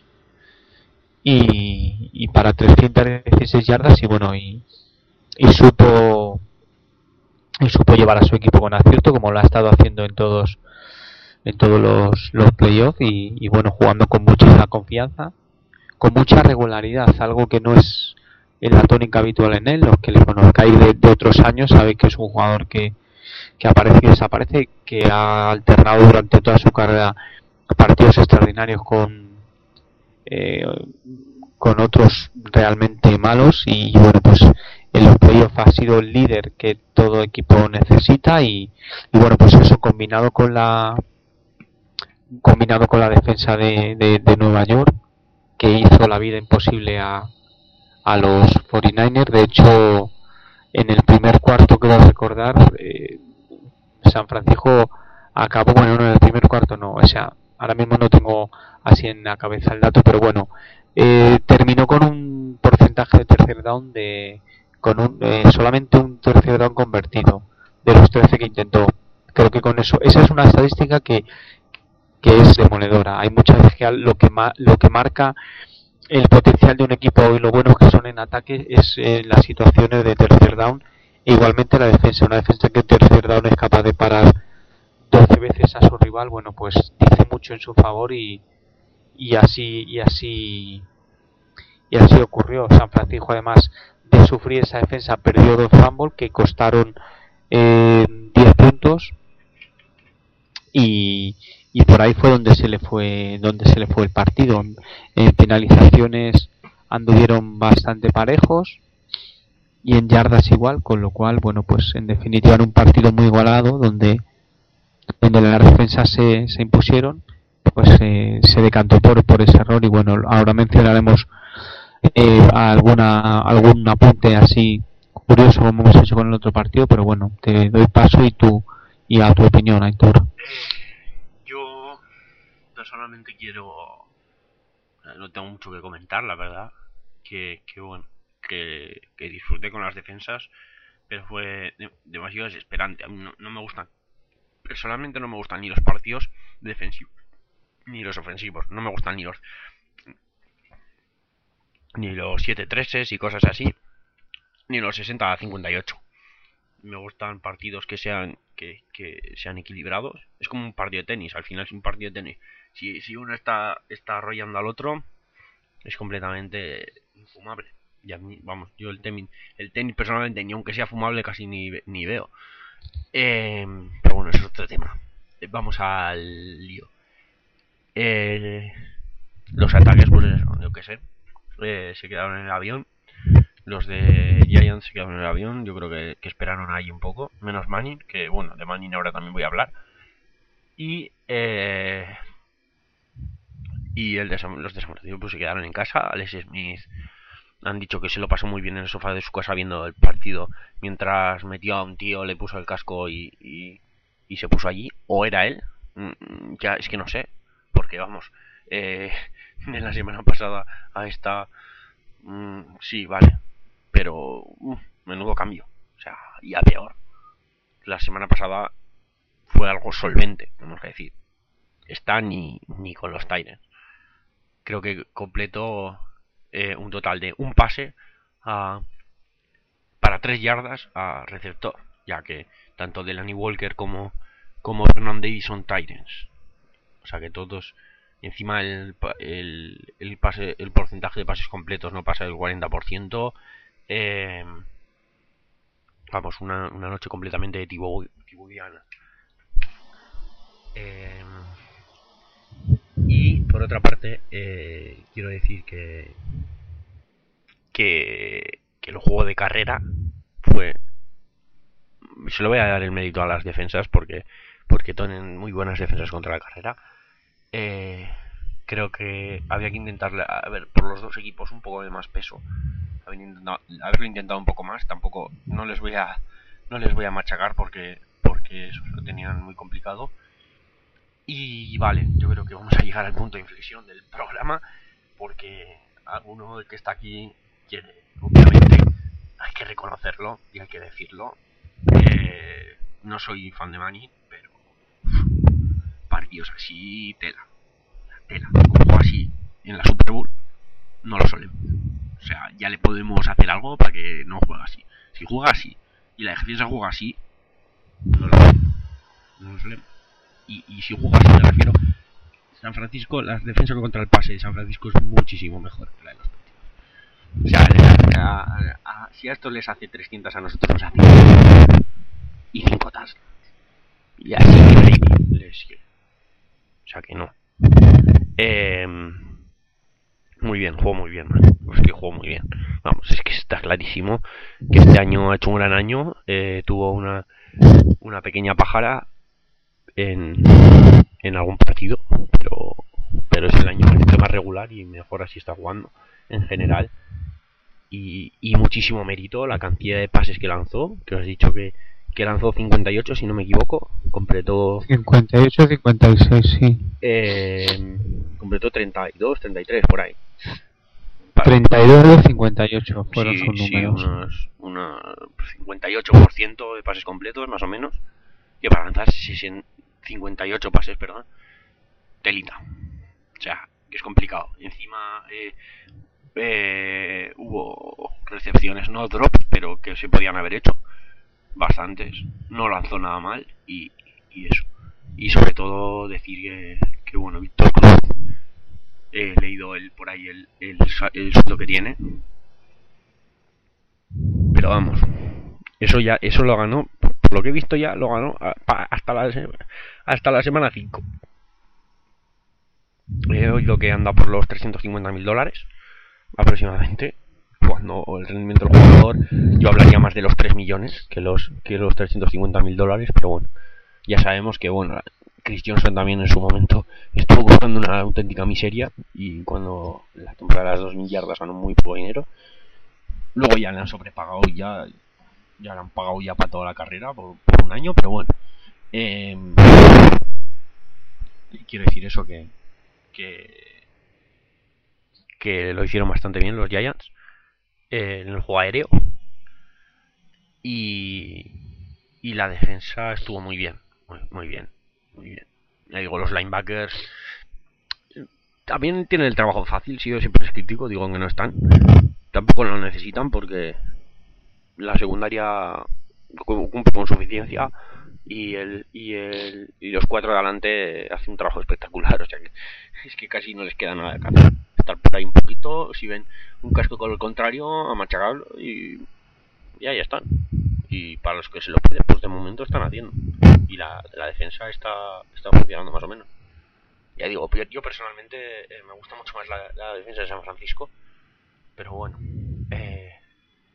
y, y para trescientas dieciséis yardas, y bueno, y, y supo y supo llevar a su equipo con acierto, como lo ha estado haciendo en todos en todos los, los playoffs, y, y bueno, jugando con mucha confianza, con mucha regularidad, algo que no es en la tónica habitual en él. Los que le conozcáis de, de otros años sabéis que es un jugador que, que aparece y desaparece, que ha alternado durante toda su carrera partidos extraordinarios con eh, con otros realmente malos, y, y bueno, pues en los playoffs ha sido el líder que todo equipo necesita, y, y bueno, pues eso combinado con la combinado con la defensa de, de, de Nueva York, que hizo la vida imposible a, a los cuarenta y nueve ers. De hecho, en el primer cuarto, quiero recordar, eh, San Francisco acabó, bueno, no en el primer cuarto, no, o sea, ahora mismo no tengo así en la cabeza el dato, pero bueno, eh, terminó con un porcentaje de tercer down de con un, eh, solamente un tercer down convertido de los trece que intentó. Creo que con eso, esa es una estadística que que es demoledora. Hay muchas veces que lo que ma, lo que marca el potencial de un equipo y lo buenos que son en ataque es eh, las situaciones de tercer down, e igualmente la defensa. Una defensa que en tercer down es capaz de parar doce veces a su rival, bueno, pues dice mucho en su favor, y y así y así y así ocurrió. San Francisco, además de sufrir esa defensa, perdió dos fumbles que costaron eh, diez puntos, y y por ahí fue donde se le fue donde se le fue el partido. En finalizaciones anduvieron bastante parejos y en yardas igual, con lo cual, bueno, pues en definitiva en un partido muy igualado, donde donde las defensas se, se impusieron, pues eh, se decantó por por ese error. Y bueno, ahora mencionaremos eh, alguna algún apunte así curioso como hemos hecho con el otro partido, pero bueno, te doy paso y tú y a tu opinión, Aitor. Yo personalmente quiero, no tengo mucho que comentar, la verdad, que, que bueno, que, que disfruté con las defensas, pero fue de, demasiado desesperante. A mí no, no me gustan, personalmente no me gustan ni los partidos defensivos ni los ofensivos, no me gustan ni los ni los siete tres y cosas así, ni los sesenta a cincuenta y ocho. Me gustan partidos que sean que, que sean equilibrados. Es como un partido de tenis, al final es un partido de tenis. Si, si uno está está arrollando al otro, es completamente infumable. Y a mí, vamos, yo el tenis, el tenis personalmente, ni aunque sea fumable, casi ni, ni veo. Eh, pero bueno, eso es otro tema. Vamos al lío. Eh, los ataques, pues eso, yo qué sé, eh, se quedaron en el avión. los de Giants se quedaron en el avión. Yo creo que, que esperaron ahí un poco. Menos Manning, que bueno, de Manning ahora también voy a hablar. Y eh, y el de San, los de San Francisco pues se quedaron en casa. Alex Smith han dicho que se lo pasó muy bien en el sofá de su casa viendo el partido, mientras metió a un tío, le puso el casco y, y, y se puso allí. O era él, mm, ya es que no sé, porque vamos, eh, en la semana pasada a esta, mm, sí, vale, pero uh, menudo cambio, o sea, y a peor. La semana pasada fue algo solvente, tenemos que decir. Está ni, ni con los Titans. Creo que completó eh, un total de un pase a, para tres yardas a receptor, ya que tanto Delaney Walker como, como Vernon Davis son Titans. O sea que todos, encima el, el, el, pase, el porcentaje de pases completos no pasa del cuarenta por ciento. Eh, vamos, una, una noche completamente de tibudiana. Eh, y por otra parte, eh, quiero decir que, que que el juego de carrera fue, se lo voy a dar el mérito a las defensas porque porque tienen muy buenas defensas contra la carrera. Eh, creo que había que intentarle, a ver, por los dos equipos un poco de más peso, haber intentado, haberlo intentado un poco más. Tampoco no les voy a no les voy a machacar porque porque eso lo tenían muy complicado. Y vale, yo creo que vamos a llegar al punto de inflexión del programa, porque alguno que está aquí quiere, obviamente, hay que reconocerlo y hay que decirlo. Eh, no soy fan de Manny, pero partidos así, tela, tela, como así en la Super Bowl, no lo solemos. O sea, ya le podemos hacer algo para que no juegue así. Si juega así y la defensa juega así, no lo solemos. No lo solemos. Y, y si juega así, me refiero, San Francisco, la defensa contra el pase de San Francisco es muchísimo mejor que la de los partidos. O sea, a, a, a, si a estos les hace trescientas, a nosotros nos hace y cinco tas. Y así que les quiere. O sea que no. Eh, muy bien, juego muy bien, man. Es que juego muy bien. Vamos, es que está clarísimo que este año ha hecho un gran año. Eh, tuvo una, una pequeña pájara en, en algún partido, pero pero es el año más regular y mejor así está jugando en general. Y, y muchísimo mérito la cantidad de pases que lanzó, que os he dicho que, que lanzó cincuenta y ocho, si no me equivoco, completó cincuenta y ocho, cincuenta y seis, sí. Eh, completó treinta y dos, treinta y tres por ahí. treinta y dos de cincuenta y ocho fueron sí, sus sí, números. unos, unos cincuenta y ocho por ciento de pases completos, más o menos. Que para lanzar cincuenta y ocho pases, perdón, telita. O sea, que es complicado. Encima eh, eh, hubo recepciones, no drops, pero que se podían haber hecho. Bastantes. No lanzó nada mal y, y eso. Y sobre todo decir que, que bueno, Víctor Cruz, he leído el, por ahí el, el, el sueldo que tiene. Pero vamos, eso ya, eso lo ganó, por lo que he visto ya, lo ganó hasta la, hasta la semana cinco. He oído que anda por los trescientos cincuenta mil dólares aproximadamente. Cuando el rendimiento del jugador, yo hablaría más de los tres millones que los, que los trescientos cincuenta mil dólares, pero bueno, ya sabemos que bueno, Chris Johnson también en su momento estuvo buscando una auténtica miseria y cuando la temporada de las dos mil yardas ganó muy poco dinero. Luego ya le han sobrepagado y ya, ya le han pagado ya para toda la carrera por, por un año, pero bueno. Eh, quiero decir eso, que, que, que lo hicieron bastante bien los Giants eh, en el juego aéreo. Y, y la defensa estuvo muy bien, muy, muy bien, muy bien. Ya digo, los linebackers también tienen el trabajo fácil, si yo siempre les critico, digo que no están. Tampoco lo necesitan porque la secundaria cumple con suficiencia y el y el y los cuatro de adelante hacen un trabajo espectacular. O sea que es que casi no les queda nada de hacer. Estar por ahí un poquito, si ven un casco con el contrario, a machacarlo y ya ya están. Y para los que se lo piden, pues de momento están haciendo. Y la, la defensa está, está funcionando más o menos. Ya digo, yo personalmente eh, me gusta mucho más la, la defensa de San Francisco. Pero bueno, eh,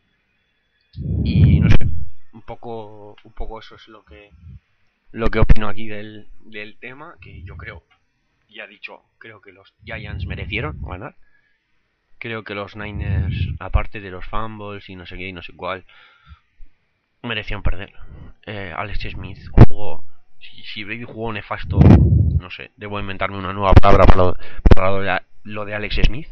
Y no sé, un poco un poco eso es lo que lo que opino aquí del, del tema, que yo creo, ya he dicho, creo que los Giants merecieron ganar. Creo que los Niners, aparte de los fumbles y no sé qué y no sé cuál, merecían perder. Eh, Alex Smith jugó, si, si Brady jugó nefasto, no sé, debo inventarme una nueva palabra para lo, para lo, de, lo de Alex Smith.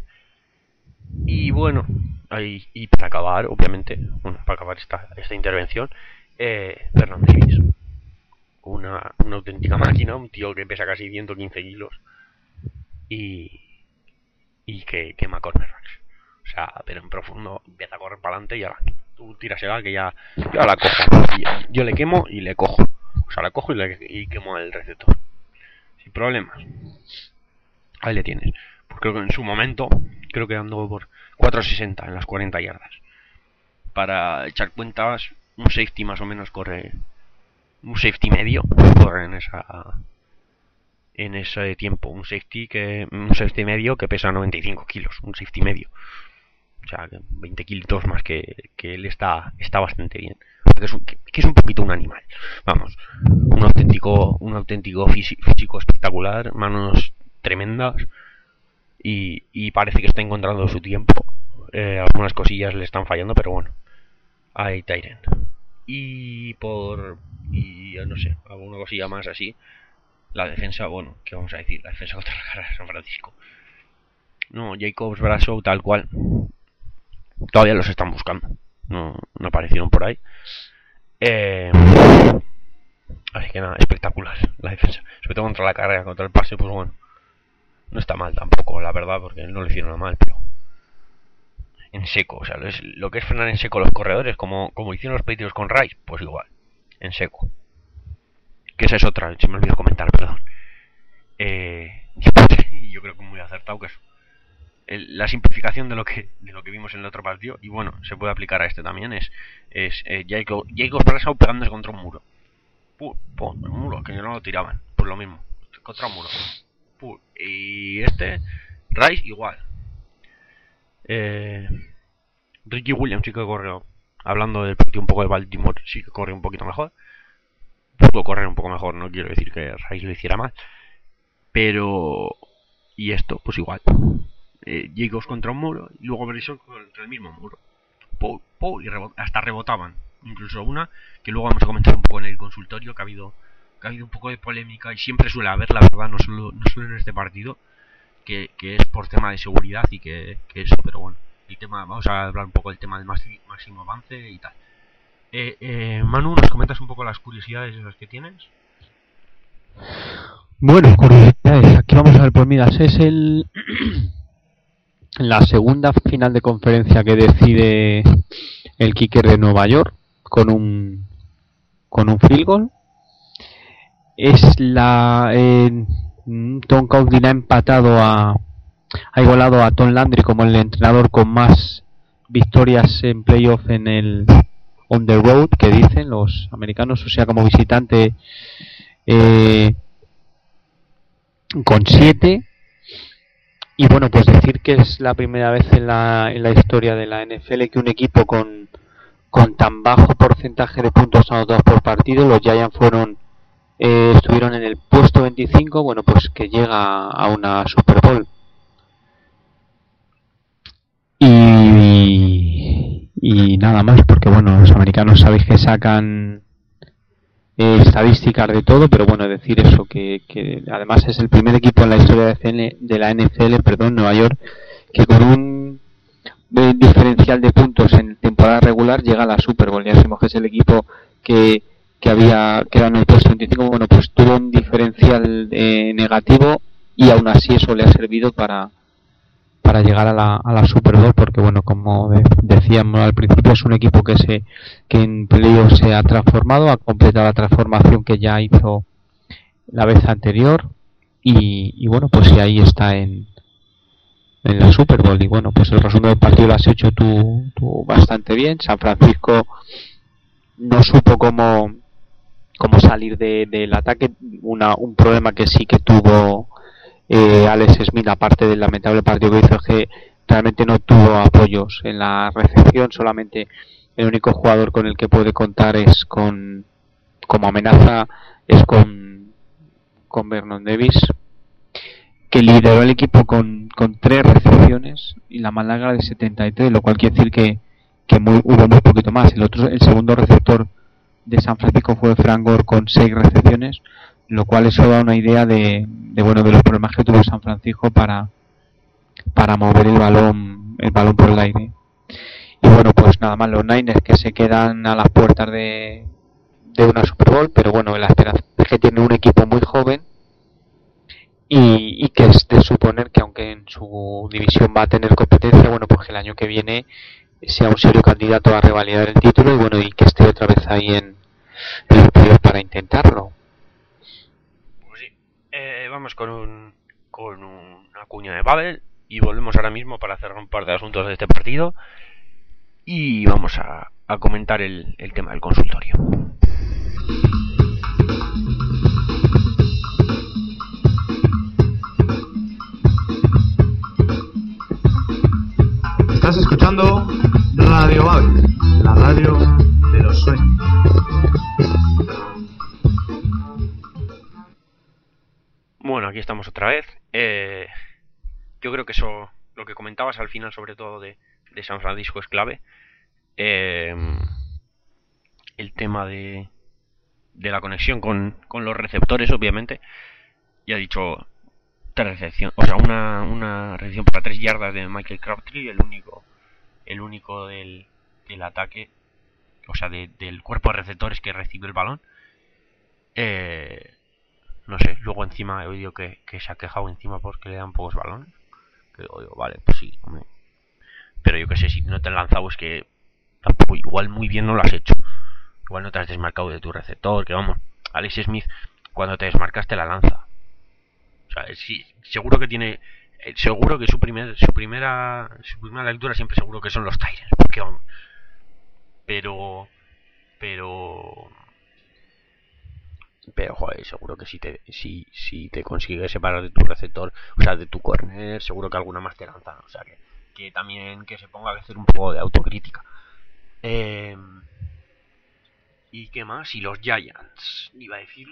Y bueno, ahí, y para acabar, obviamente, bueno, para acabar esta, esta intervención, eh, Vernon Davis. Una, una auténtica máquina, un tío que pesa casi ciento quince kilos y, y que quema cornerbacks. O sea, pero en profundo empieza a correr para adelante y ahora tú tírasela que ya, ya la cojo. Y yo le quemo y le cojo. O sea, la cojo y, le, y quemo al receptor. Sin problemas. Ahí le tienes. Pues creo que en su momento, creo que andó por cuatro sesenta en las cuarenta yardas. Para echar cuentas, un safety más o menos corre... Un safety medio corre en esa... En ese tiempo. Un safety que un safety medio que pesa noventa y cinco kilos. Un safety medio. O sea, veinte kilos más que, que él está, está bastante bien. Que es, un, que, que es un poquito un animal. Vamos, un auténtico, un auténtico físico espectacular, manos tremendas y, y parece que está encontrando su tiempo. Eh, algunas cosillas le están fallando, pero bueno, ahí Tyrant. Y por, y no sé, alguna cosilla más así. La defensa, bueno, ¿qué vamos a decir? La defensa contra la carrera de San Francisco. No, Jacobs, Bradshaw, tal cual. Todavía los están buscando. No, no aparecieron por ahí. Eh, así que nada, espectacular la defensa. Sobre todo contra la carrera, contra el pase, pues bueno. No está mal tampoco, la verdad, porque no le hicieron nada mal, pero en seco, o sea, lo, es, lo que es frenar en seco los corredores, como, como hicieron los Patriots con Rice, pues igual, en seco. Que esa es otra, se me olvidó comentar, perdón. Eh, yo creo que muy acertado que es el, la simplificación de lo que de lo que vimos en el otro partido, y bueno, se puede aplicar a este también, es, es eh, Jacob, Jacob Bradshaw pegándose contra un muro. Pum, pum, el muro, que no lo tiraban, pues lo mismo, contra un muro. Pum, y este, Rice igual. Eh, Ricky Williams sí que corrió, hablando del partido un poco de Baltimore, sí que corre un poquito mejor. Pudo correr un poco mejor, no quiero decir que Rice lo hiciera mal, pero y esto pues igual. eh, Jacobs contra un muro y luego Bryson contra el mismo muro. Po, po, y rebot- hasta rebotaban, incluso una que luego vamos a comentar un poco en el consultorio, que ha habido que ha habido un poco de polémica, y siempre suele haber, la verdad, no solo, no solo en este partido, que, que es por tema de seguridad y que, que eso, pero bueno, el tema, vamos a hablar un poco del tema del máximo avance y tal. Eh, eh, Manu, ¿nos comentas un poco las curiosidades esas que tienes? Bueno, curiosidades, aquí vamos a ver, pues mira, es el la segunda final de conferencia que decide el kicker de Nueva York con un con un field goal. Es la eh, Tom Coughlin ha empatado a ha igualado a Tom Landry como el entrenador con más victorias en playoff en el on the road, que dicen los americanos, o sea, como visitante, eh, con siete. Y bueno, pues decir que es la primera vez en la, en la historia de la N F L que un equipo con, con tan bajo porcentaje de puntos anotados por partido, los Giants fueron eh, estuvieron en el puesto veinticinco, bueno, pues que llega a una Super Bowl. Y, y nada más, porque bueno, los americanos sabéis que sacan eh, estadísticas de todo, pero bueno, decir eso, que, que además es el primer equipo en la historia de la N F L, perdón, Nueva York, que con un eh, diferencial de puntos en temporada regular llega a la Super Bowl. Ya sabemos que es el equipo que, que había quedado en el puesto veinticinco, bueno, pues tuvo un diferencial eh, negativo, y aún así eso le ha servido para para llegar a la, a la Super Bowl, porque bueno, como de, decíamos al principio, es un equipo que se que en playoff se ha transformado, ha completado la transformación que ya hizo la vez anterior, y, y bueno, pues y ahí está en en la Super Bowl. Y bueno, pues el resumen del partido lo has hecho tú, tú bastante bien. San Francisco no supo cómo cómo salir de, del ataque, una, un problema que sí que tuvo Eh, Alex Smith, aparte del lamentable partido que hizo, es que realmente no tuvo apoyos en la recepción, solamente el único jugador con el que puede contar es con, como amenaza, es con, con Vernon Davis, que lideró el equipo con, con tres recepciones y la Málaga de setenta y tres, lo cual quiere decir que, que muy, hubo muy poquito más. El otro, el segundo receptor de San Francisco fue Frank Gore con seis recepciones, lo cual eso da una idea de, de bueno de los problemas que tuvo San Francisco para para mover el balón el balón por el aire. Y bueno, pues nada más, los Niners que se quedan a las puertas de, de una Super Bowl, pero bueno, la esperanza es que tiene un equipo muy joven y, y que es de suponer que aunque en su división va a tener competencia, bueno, pues que el año que viene sea un serio candidato a revalidar el título y bueno, y que esté otra vez ahí en, en los playoffs para intentarlo. Pues sí, eh, vamos con un con una cuña de Babel y volvemos ahora mismo para cerrar un par de asuntos de este partido y vamos a, a comentar el, el tema del consultorio. Estás escuchando Radio Babel, la radio de los sueños. Bueno, aquí estamos otra vez. Eh, yo creo que eso, lo que comentabas al final, sobre todo de, de San Francisco, es clave. Eh, el tema de, de la conexión con, con los receptores, obviamente. Ya he dicho, tres recepciones, o sea, una, una recepción para tres yardas de Michael Crabtree, el único, el único del, del ataque, o sea, de, del cuerpo de receptores que recibe el balón. Eh, no sé, luego encima he oído que, que se ha quejado encima porque le dan pocos balones. Que digo, digo, vale, pues sí, hombre. Pero yo que sé, si no te han lanzado es que tampoco, igual muy bien no lo has hecho. Igual no te has desmarcado de tu receptor, que vamos, Alex Smith cuando te desmarcas te la lanza. O sea, sí, seguro que tiene, seguro que su primer, su primera, su primera lectura siempre seguro que son los Tyrants, porque vamos. Pero, pero, pero joder, seguro que si te, si, si te consigues separar de tu receptor, o sea, de tu corner, seguro que alguna más te lanzan. O sea, que, que también que se ponga a hacer un poco de autocrítica. Eh, ¿Y qué más? Y los Giants, iba a decir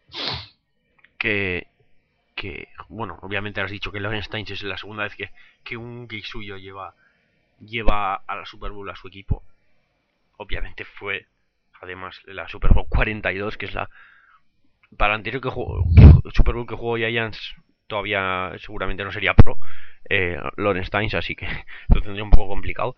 que, que bueno, obviamente has dicho que Lorenstein es la segunda vez que, que un geek suyo lleva, lleva a la Super Bowl a su equipo. Obviamente fue, además, la Super Bowl cuarenta y dos, que es la... Para el anterior que jugó, que, Super Bowl que jugó Giants, todavía seguramente no sería pro, eh, Lorenstein, así que lo tendría un poco complicado.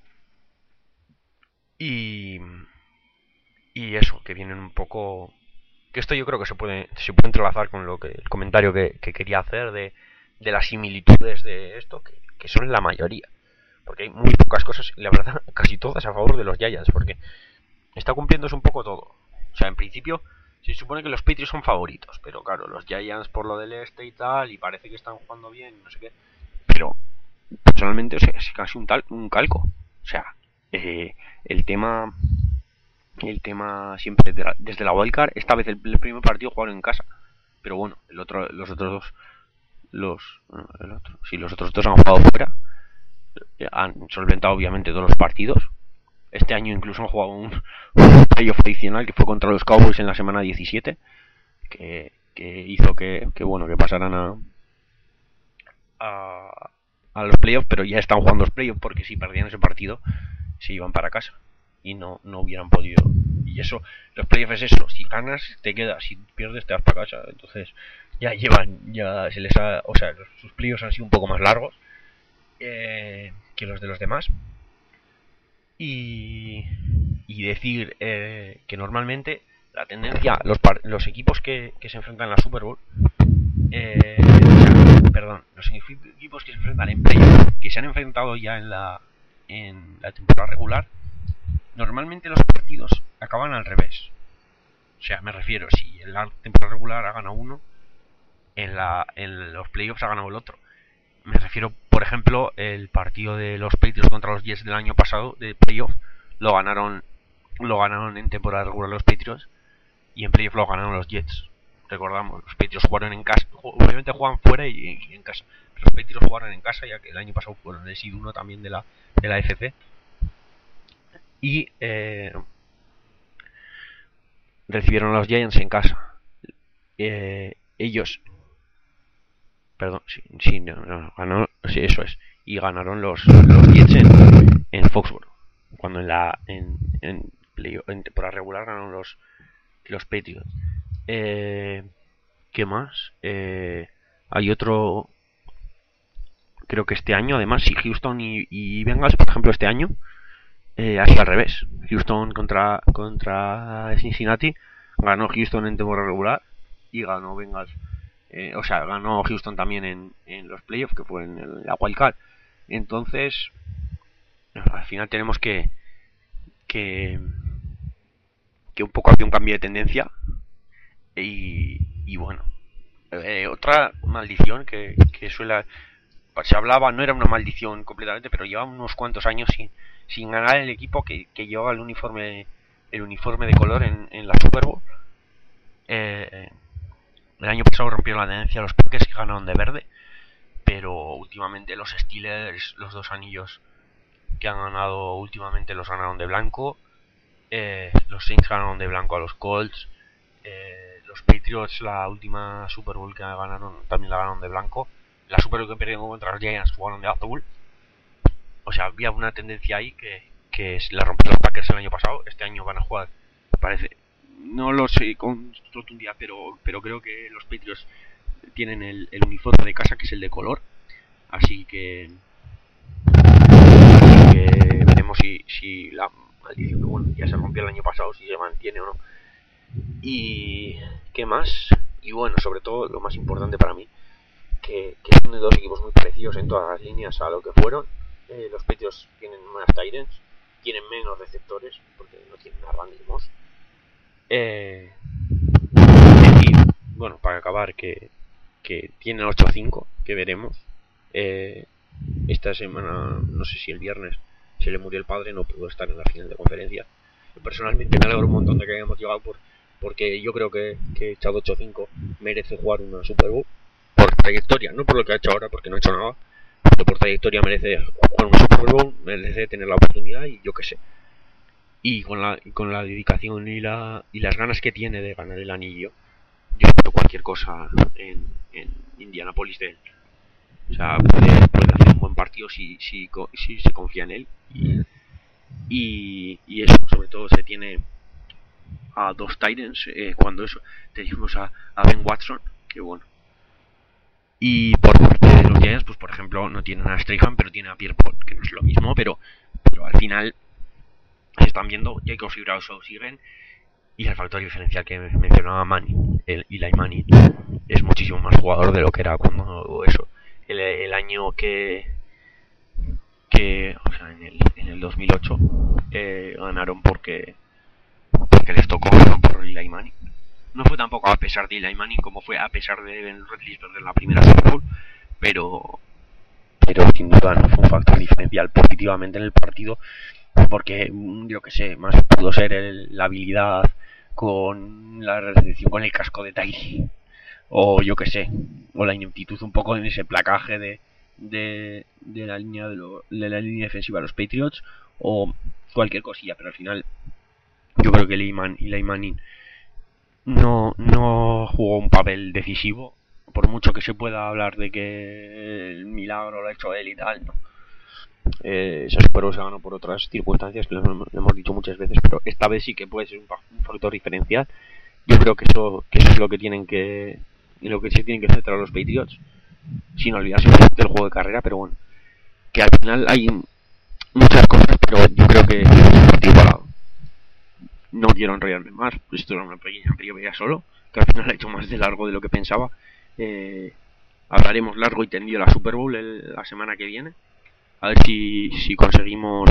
Y... Y eso, que vienen un poco... Que esto yo creo que se puede se puede entrelazar con lo que el comentario que, que quería hacer de, de las similitudes de esto, que, que son la mayoría. Porque hay muy pocas cosas, la verdad, casi todas a favor de los Giants, porque está cumpliéndose un poco todo. O sea, en principio se supone que los Patriots son favoritos, pero claro, los Giants por lo del este y tal, y parece que están jugando bien, no sé qué. Pero, personalmente, o sea, es casi un, tal, un calco. O sea, eh, el tema... El tema siempre de la, desde la wildcard. Esta vez el, el primer partido jugaron en casa, pero bueno, el otro, los otros dos, los, el otro, sí, los otros dos han jugado fuera. Han solventado obviamente todos los partidos. Este año incluso han jugado un, un playoff adicional que fue contra los Cowboys en la semana diecisiete, que, que hizo que, que bueno que pasaran a, a a los playoffs, pero ya están jugando los playoffs porque si perdían ese partido se iban para casa y no, no hubieran podido. Y eso, los playoffs es eso, si ganas te quedas, si pierdes te vas para casa. Entonces ya llevan, ya se les ha, o sea, los, sus playoffs han sido un poco más largos eh, que los de los demás. Y, y decir eh, que normalmente la tendencia, los, par, los equipos que, que se enfrentan en la Super Bowl, eh, o sea, perdón, los equipos que se enfrentan en playoffs, que se han enfrentado ya en la, en la temporada regular, normalmente los partidos acaban al revés. O sea, me refiero, si en la temporada regular ha ganado uno, en, la, en los playoffs ha ganado el otro. Me refiero, por ejemplo, el partido de los Patriots contra los Jets del año pasado de playoff, lo ganaron lo ganaron en temporada regular los Patriots y en playoff lo ganaron los Jets. Recordamos, los Patriots jugaron en casa, obviamente juegan fuera y, y en casa. Los Patriots jugaron en casa, ya que el año pasado fueron el seed uno también de la de la A F C. y eh, recibieron a los Giants en casa. Eh, ellos, perdón, sí, sí, no, no, ganó, sí, eso es, y ganaron los, los Jets en, en Foxborough, cuando en la en, en, play, en temporada regular ganaron los los Patriots. Eh, ¿Qué más? Eh, hay otro, creo que este año, además, si Houston y, y Bengals, por ejemplo, este año eh, ha sido al revés. Houston contra contra Cincinnati, ganó Houston en temporada regular y ganó Bengals, eh, o sea, ganó Houston también en, en los playoffs, que fue en el, la Wild Card. Entonces, al final tenemos que que que un poco había un cambio de tendencia y, y bueno, eh, otra maldición que, que suele, se hablaba, no era una maldición completamente, pero llevaba unos cuantos años sin, sin ganar el equipo que, que llevaba el uniforme el uniforme de color en, en la Super Bowl. Eh, el año pasado rompieron la tendencia los Packers, que ganaron de verde, pero últimamente los Steelers, los dos anillos que han ganado últimamente los ganaron de blanco. Eh, los Saints ganaron de blanco a los Colts. Eh, los Patriots, la última Super Bowl que ganaron, también la ganaron de blanco. La Super Bowl que perdieron contra los Giants jugaron de azul. O sea, había una tendencia ahí que, que la rompieron los Packers el año pasado. Este año van a jugar, parece, no lo sé con rotundidad, pero, pero creo que los Patriots tienen el, el uniforme de casa, que es el de color. Así que, así que veremos si, si la maldición que bueno, ya se rompió el año pasado, si se mantiene o no. Y ¿qué más? Y bueno, sobre todo lo más importante para mí, que, que son de dos equipos muy parecidos en todas las líneas a lo que fueron. Eh, los Patriots tienen más tight ends, tienen menos receptores porque no tienen a Randy Moss. Eh, y bueno, para acabar, que, que tienen ocho a cinco, que veremos. Eh, esta semana, no sé si el viernes se le murió el padre, no pudo estar en la final de conferencia. Yo personalmente me alegro un montón de que hayamos llegado por, porque yo creo que, que Chad ocho a cinco merece jugar una Super Bowl por trayectoria, no por lo que ha hecho ahora, porque no ha hecho nada, pero por trayectoria merece jugar una Super Bowl, merece tener la oportunidad y yo qué sé. Y con la, con la dedicación y, la, y las ganas que tiene de ganar el anillo, yo creo cualquier cosa en, en Indianapolis de él. O sea, puede, puede hacer un buen partido si, si, si se confía en él. Y, y, y eso, sobre todo, se tiene a dos Titans. Eh, cuando eso, tenemos a, a Ben Watson, que bueno. Y por parte de los Giants, pues por ejemplo, no tienen a Strahan, pero tiene a Pierre-Paul, que no es lo mismo, pero, pero al final se están viendo. Jacobs y Bradshaw siguen. Y el factor diferencial que mencionaba Manning, el Eli Manning, es muchísimo más jugador de lo que era cuando eso. El, el año que, que o sea, en el, en el dos mil ocho eh, ganaron porque porque les tocó, no por Eli Manning. No fue tampoco a pesar de Eli Manning como fue a pesar de Ben Roethlisberger en la primera Super Bowl, pero pero sin duda no fue un factor diferencial positivamente en el partido, porque yo que sé, más pudo ser el, la habilidad con la recepción con el casco de Tyree, o yo que sé, o la ineptitud un poco en ese placaje de de, de la línea de, lo, de la línea defensiva de los Patriots, o cualquier cosilla, pero al final yo creo que Eli Manning no, no jugó un papel decisivo, por mucho que se pueda hablar de que el milagro lo ha hecho él y tal, no. Eh, se superó, se ganó por otras circunstancias que lo hemos, lo hemos dicho muchas veces, pero esta vez sí que puede ser un, un factor diferencial. Yo creo que eso, que eso es lo que tienen que, lo que se tienen que centrar los Patriots, sin olvidarse del juego de carrera, pero bueno, que al final hay muchas cosas, pero yo creo que es un igualado. No quiero enrollarme más, pues esto era una pequeña previa solo, que al final ha hecho más de largo de lo que pensaba. Eh, hablaremos largo y tendido de la Super Bowl el, la semana que viene. A ver si, si conseguimos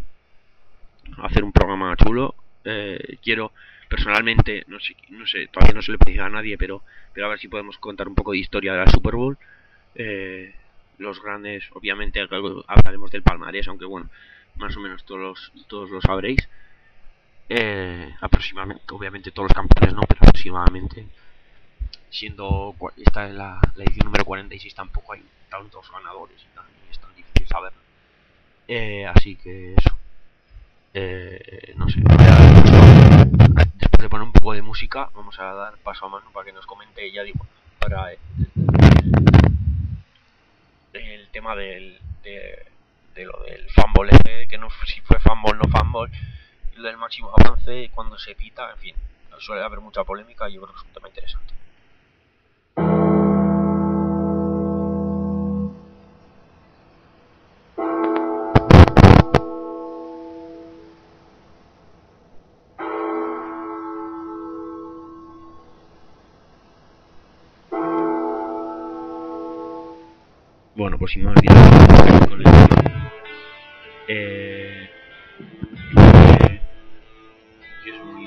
hacer un programa chulo. Eh, quiero personalmente, no sé, no sé, todavía no se le pedido a nadie, pero, pero a ver si podemos contar un poco de historia de la Super Bowl. Eh, los grandes, obviamente hablaremos del palmarés, aunque bueno, más o menos todos los, todos lo sabréis. Eh, aproximadamente, obviamente todos los campeones no, pero aproximadamente, siendo esta es la, la edición número cuarenta y seis, tampoco hay tantos ganadores y, tan, y es tan difícil saber. Eh, así que eso. Eh, no sé, voy a- después de poner un poco de música, vamos a dar paso a Manu para que nos comente, ya digo, para el, el, el tema del, de, de lo del fumble, ese, que no si fue fumble no fumble, lo del máximo avance, cuando se pita, en fin, suele haber mucha polémica y yo creo que es un tema interesante. Bueno, pues sin más dilación con el tema, eh, eh, que es muy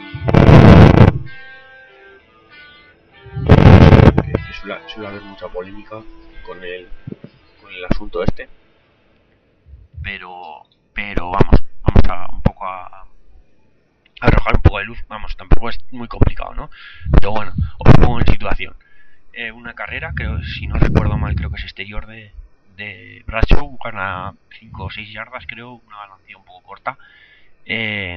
que, que suele, suele haber mucha polémica con el con el asunto este, pero pero vamos vamos a un poco a, a arrojar un poco de luz, vamos, tampoco es muy complicado, ¿no? Pero bueno, os pongo en situación. Eh, una carrera, creo, si no recuerdo mal, creo que es exterior de, de Bradshaw, gana cinco o seis yardas, creo, una balancía un poco corta. Eh,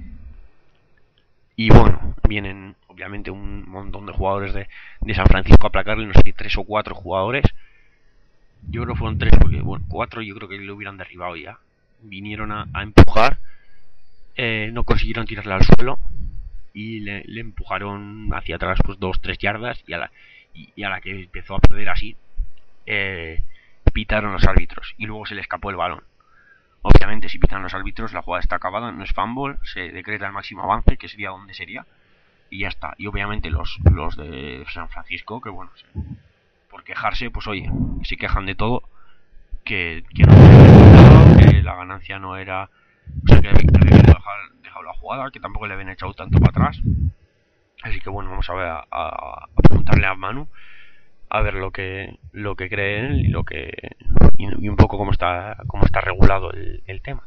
y bueno, vienen obviamente un montón de jugadores de, de San Francisco a aplacarle, no sé si tres o cuatro jugadores. Yo creo que fueron tres, porque bueno, cuatro yo creo que lo hubieran derribado ya. Vinieron a, a empujar, eh, no consiguieron tirarle al suelo y le, le empujaron hacia atrás pues dos, tres yardas y a la Y, y a la que empezó a perder así, eh, pitaron los árbitros y luego se le escapó el balón. Obviamente, si pitan los árbitros, la jugada está acabada, no es fumble, se decreta el máximo avance, que sería donde sería, y ya está. Y obviamente los, los de San Francisco, que bueno, por quejarse, pues oye, se quejan de todo, que, que no que la ganancia no era, o sea, que habían dejado, dejado la jugada, que tampoco le habían echado tanto para atrás. Así que bueno, vamos a ver a, a, a preguntarle a Manu a ver lo que lo que cree él y lo que y, y un poco cómo está cómo está regulado el, el tema.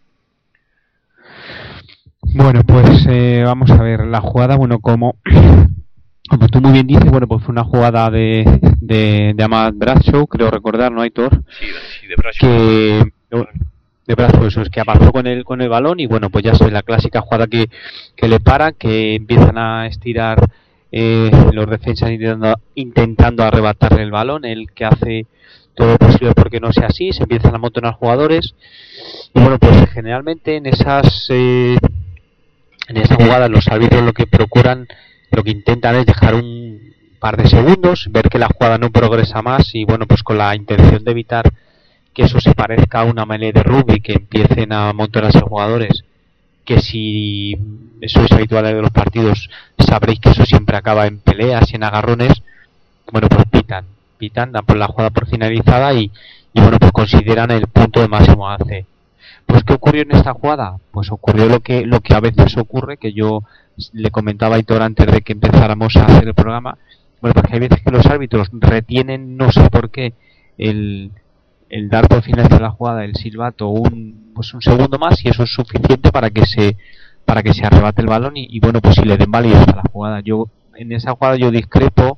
Bueno, pues eh, vamos a ver la jugada. Bueno, como como tú muy bien dices, bueno, pues fue una jugada de de, de Ahmad Bradshaw, creo recordar, ¿no, Aitor? Sí, sí, de Bradshaw. Que de Bradshaw, eso es, que avanzó con el con el balón y bueno, pues ya soy la clásica jugada que, que le para, que empiezan a estirar eh, los defensas intentando, intentando arrebatarle el balón, el que hace todo lo posible porque no sea así, se empiezan a amontonar jugadores y bueno, pues generalmente en esas eh, en esas jugadas los árbitros lo que procuran, lo que intentan es dejar un par de segundos, ver que la jugada no progresa más y bueno, pues con la intención de evitar que eso se parezca a una melee de rugby, que empiecen a amontonarse jugadores, que si sois habituales de los partidos sabréis que eso siempre acaba en peleas y en agarrones. Bueno, pues pitan, pitan, dan por la jugada por finalizada y, y bueno, pues consideran el punto de máximo avance. Pues ¿qué ocurrió en esta jugada? Pues ocurrió lo que lo que a veces ocurre, que yo le comentaba a Aitor antes de que empezáramos a hacer el programa. Bueno, porque hay veces que los árbitros retienen, no sé por qué, el el dar por finalizar la jugada, el silbato, un pues un segundo más, y eso es suficiente para que se para que se arrebate el balón y, y bueno, pues si le den validez a la jugada. Yo en esa jugada yo discrepo,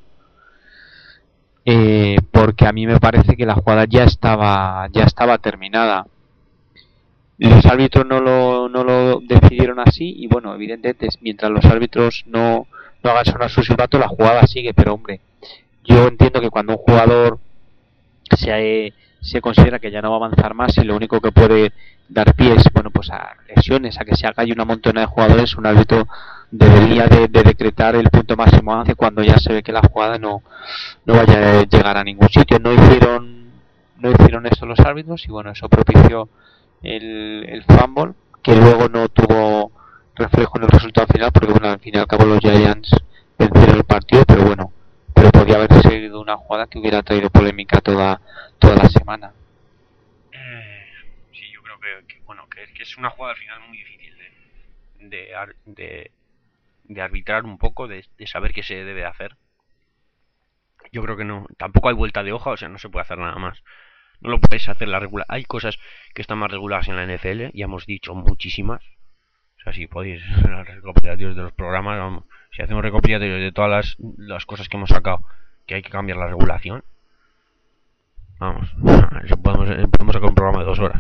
eh, porque a mí me parece que la jugada ya estaba ya estaba terminada. Los árbitros no lo no lo decidieron así y bueno, evidentemente mientras los árbitros no no hagan sonar su silbato, la jugada sigue, pero hombre, yo entiendo que cuando un jugador se se considera que ya no va a avanzar más y lo único que puede dar pie es, bueno, pues a lesiones, a que se haga ahí una montona de jugadores, un árbitro debería de, de decretar el punto máximo avance cuando ya se ve que la jugada no, no vaya a llegar a ningún sitio. No hicieron no hicieron eso los árbitros y bueno, eso propició el, el fumble, que luego no tuvo reflejo en el resultado final porque bueno, al fin y al cabo los Giants vencieron el partido, pero bueno, pero podría haber seguido una jugada que hubiera traído polémica toda toda la semana. Eh, sí, yo creo que, que bueno, que, que es una jugada al final muy difícil de de, de, de arbitrar un poco, de, de saber qué se debe hacer. Yo creo que no, tampoco hay vuelta de hoja, o sea, no se puede hacer nada más. No lo podéis hacer la regula. Hay cosas que están más reguladas en la N F L, ya hemos dicho muchísimas. O sea, si podéis, los recopilatorios de los programas, vamos, si hacemos recopilatorios de todas las, las cosas que hemos sacado, que hay que cambiar la regulación, vamos, podemos, podemos sacar un programa de dos horas.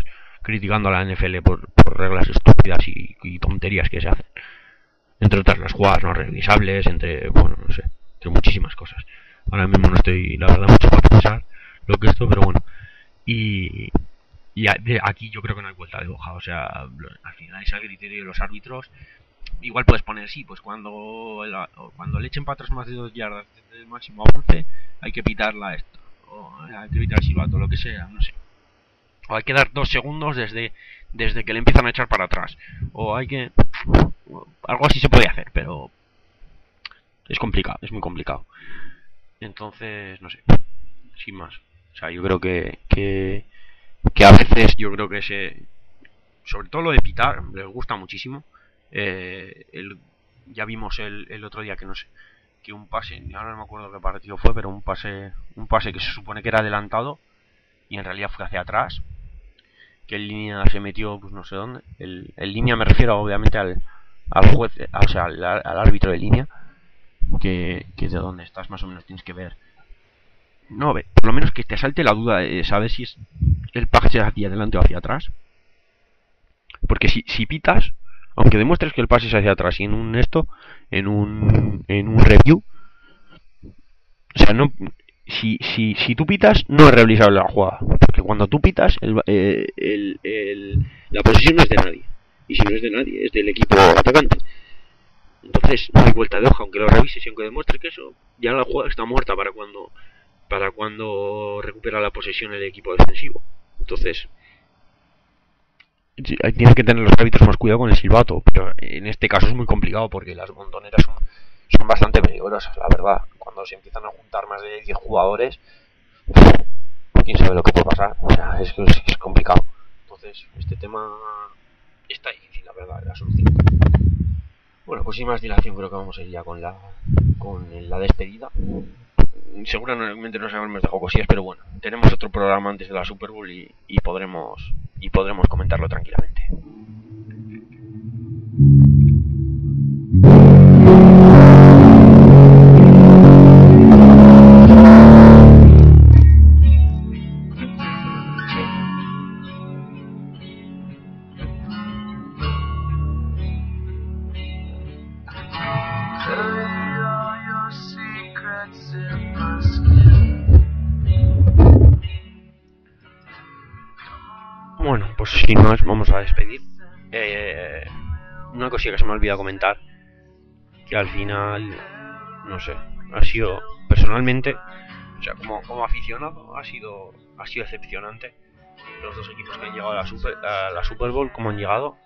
criticando a la N F L por, por reglas estúpidas y, y tonterías que se hacen. Entre otras las jugadas no revisables, entre, bueno, no sé, entre muchísimas cosas. Ahora mismo no estoy, la verdad, mucho para pensar lo que esto, pero bueno. Y, y a, de aquí yo creo que no hay vuelta de hoja. O sea, al final es el criterio de los árbitros. Igual puedes poner, sí, pues cuando el, cuando le echen para atrás más de dos yardas desde el máximo avance, hay que pitarla esto. O hay que pitar el silbato, lo que sea, no sé. O hay que dar dos segundos desde, desde que le empiezan a echar para atrás. O hay que... Algo así se puede hacer, pero... Es complicado, es muy complicado. Entonces, no sé. Sin más. O sea, yo creo que... Que, que a veces yo creo que se... Sobre todo lo de pitar, les gusta muchísimo. Eh, el, ya vimos el, el otro día que no sé... Que un pase... Ahora no me acuerdo qué partido fue, pero un pase... Un pase que se supone que era adelantado. Y en realidad fue hacia atrás. Que en línea se metió, pues no sé dónde. El, en línea me refiero obviamente al, al juez, o sea, al, al árbitro de línea. Que, que de dónde estás más o menos tienes que ver. No, ve, por lo menos que te salte la duda de saber si es el pase hacia adelante o hacia atrás. Porque si, si pitas, aunque demuestres que el pase es hacia atrás y en un esto, en un, en un review, o sea, no... Si, si, si tú pitas, no es revisable la jugada. Porque cuando tú pitas, el, eh, el, el, la posesión no es de nadie. Y si no es de nadie, es del equipo atacante. Entonces, no hay vuelta de hoja. Aunque lo revises y aunque demuestres que eso, ya la jugada está muerta para cuando para cuando recupera la posesión el equipo defensivo. Entonces, tienen que tener los árbitros más cuidado con el silbato. Pero en este caso es muy complicado porque las montoneras son... son bastante peligrosas, la verdad. Cuando se empiezan a juntar más de diez jugadores, quién sabe lo que puede pasar. O sea, es, es, es complicado. Entonces, este tema está difícil, la verdad, la solución. Bueno, pues sin más dilación creo que vamos a ir ya con la con la despedida. Seguramente nos habremos dejado cosillas, pero bueno, tenemos otro programa antes de la Super Bowl y, y podremos y podremos comentarlo tranquilamente. Bueno, pues sin más vamos a despedir. Eh, una cosilla que se me ha olvidado comentar, que al final, no sé, ha sido personalmente, o sea, como, como aficionado, ha sido ha sido decepcionante los dos equipos que han llegado a la Super, a la Super Bowl, como han llegado.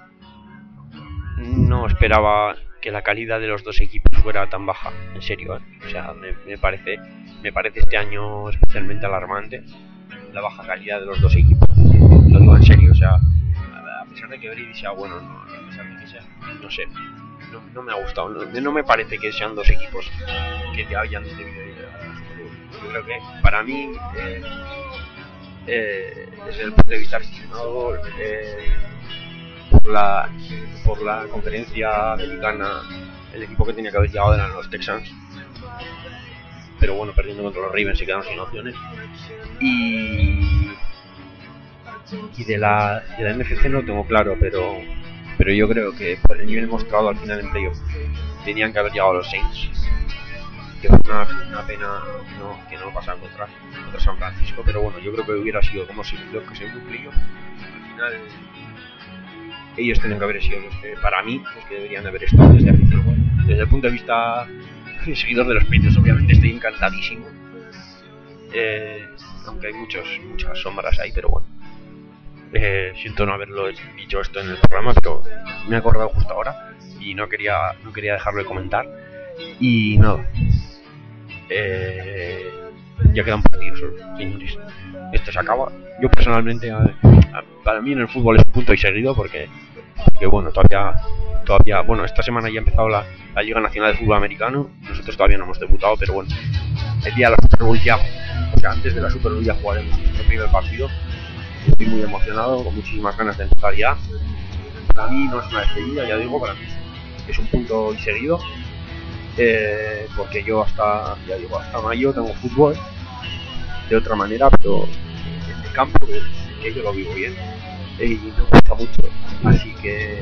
No esperaba que la calidad de los dos equipos fuera tan baja, en serio, ¿eh? O sea, me, me parece me parece este año especialmente alarmante la baja calidad de los dos equipos. Lo digo en serio, o sea, a pesar de que Brady sea bueno, no, a pesar de que sea, no sé, no, no me ha gustado, no, no me parece que sean dos equipos que te hayan debido ir a la Super Bowl. Yo creo que para mí, eh, eh, desde el punto de vista aficionado, eh, por la por la conferencia americana, el equipo que tenía que haber llegado eran los Texans, pero bueno, perdiendo contra los Ravens se quedaron sin opciones. Y y de la de la N F C no lo tengo claro, pero pero yo creo que por el nivel mostrado al final en playoff tenían que haber llegado los Saints, que fue una, una pena no, que no lo pasaran contra, contra San Francisco, pero bueno, yo creo que hubiera sido como si lo que se un playoff. Al final ellos tenían que haber sido los que, para mí, los que deberían haber estado desde afición. Desde el punto de vista de seguidor de los Patriots, obviamente estoy encantadísimo, eh, aunque hay muchos muchas sombras ahí, pero bueno. Eh, siento no haberlo dicho esto en el programa, pero me he acordado justo ahora y no quería no quería dejarlo de comentar. Y nada, eh, ya quedan partidos solo, señores. Esto se acaba. Yo personalmente, a, a, para mí en el fútbol es un punto y seguido porque, porque bueno, todavía todavía bueno, esta semana ya ha empezado la, la Liga Nacional de Fútbol Americano. Nosotros todavía no hemos debutado, pero bueno, el día de la Super Bowl ya, o sea, antes de la Super Bowl ya jugaremos nuestro primer partido. Estoy muy emocionado, con muchísimas ganas de empezar ya. Para mí no es una despedida, ya digo, para mí es un punto y seguido, eh, porque yo hasta, ya digo, hasta mayo tengo fútbol de otra manera, pero en el campo que yo lo vivo bien. y nos gusta mucho, así que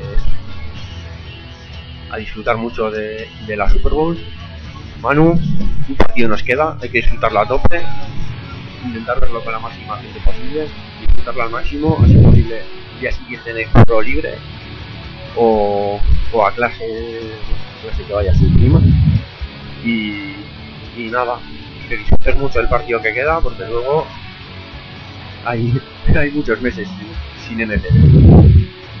a disfrutar mucho de, de la Super Bowl. Manu, un partido nos queda, hay que disfrutarlo a tope, intentar verlo con la máxima gente posible, disfrutarlo al máximo, a ser posible el día siguiente en el curro libre o, o a clase, clase que vaya a su prima, y, y nada, que disfrutes mucho el partido que queda, porque luego hay, hay muchos meses sin, sin N F L.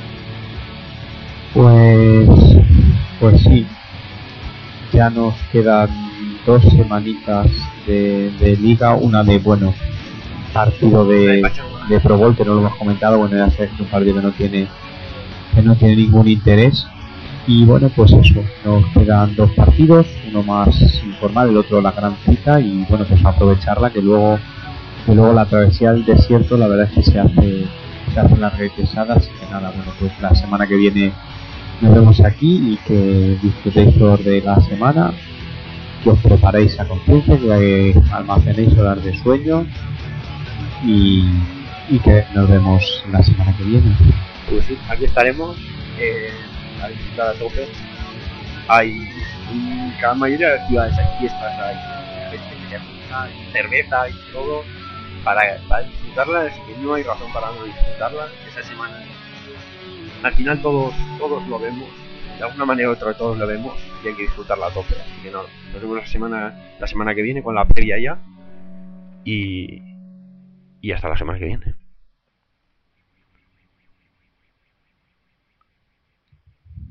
Pues, pues sí, ya nos quedan dos semanitas de, de liga, una de, bueno, partido de, de Pro Bowl que no lo hemos comentado, bueno, ya sabes que un partido que no tiene que no tiene ningún interés, y bueno, pues eso, nos quedan dos partidos, uno más informal, el otro la gran cita, y bueno, pues aprovecharla, que luego que luego la travesía del desierto la verdad es que se hace se hace larga y pesada, así que nada, bueno, pues la semana que viene nos vemos aquí y que disfrutéis todos de la semana, que os preparéis a conciencia, que almacenéis horas de sueño y, y que nos vemos la semana que viene. Pues sí, aquí estaremos eh, a disfrutar a tope. Hay en cada mayoría de las ciudades hay fiestas, hay gente que se junta, hay cerveza y todo para, para disfrutarla, así que no hay razón para no disfrutarla. Esa semana al final todos todos lo vemos, de alguna manera u otra todos lo vemos y hay que disfrutarla a tope, así que nada, nos vemos la semana la semana que viene con la previa ya y, y hasta la semana que viene.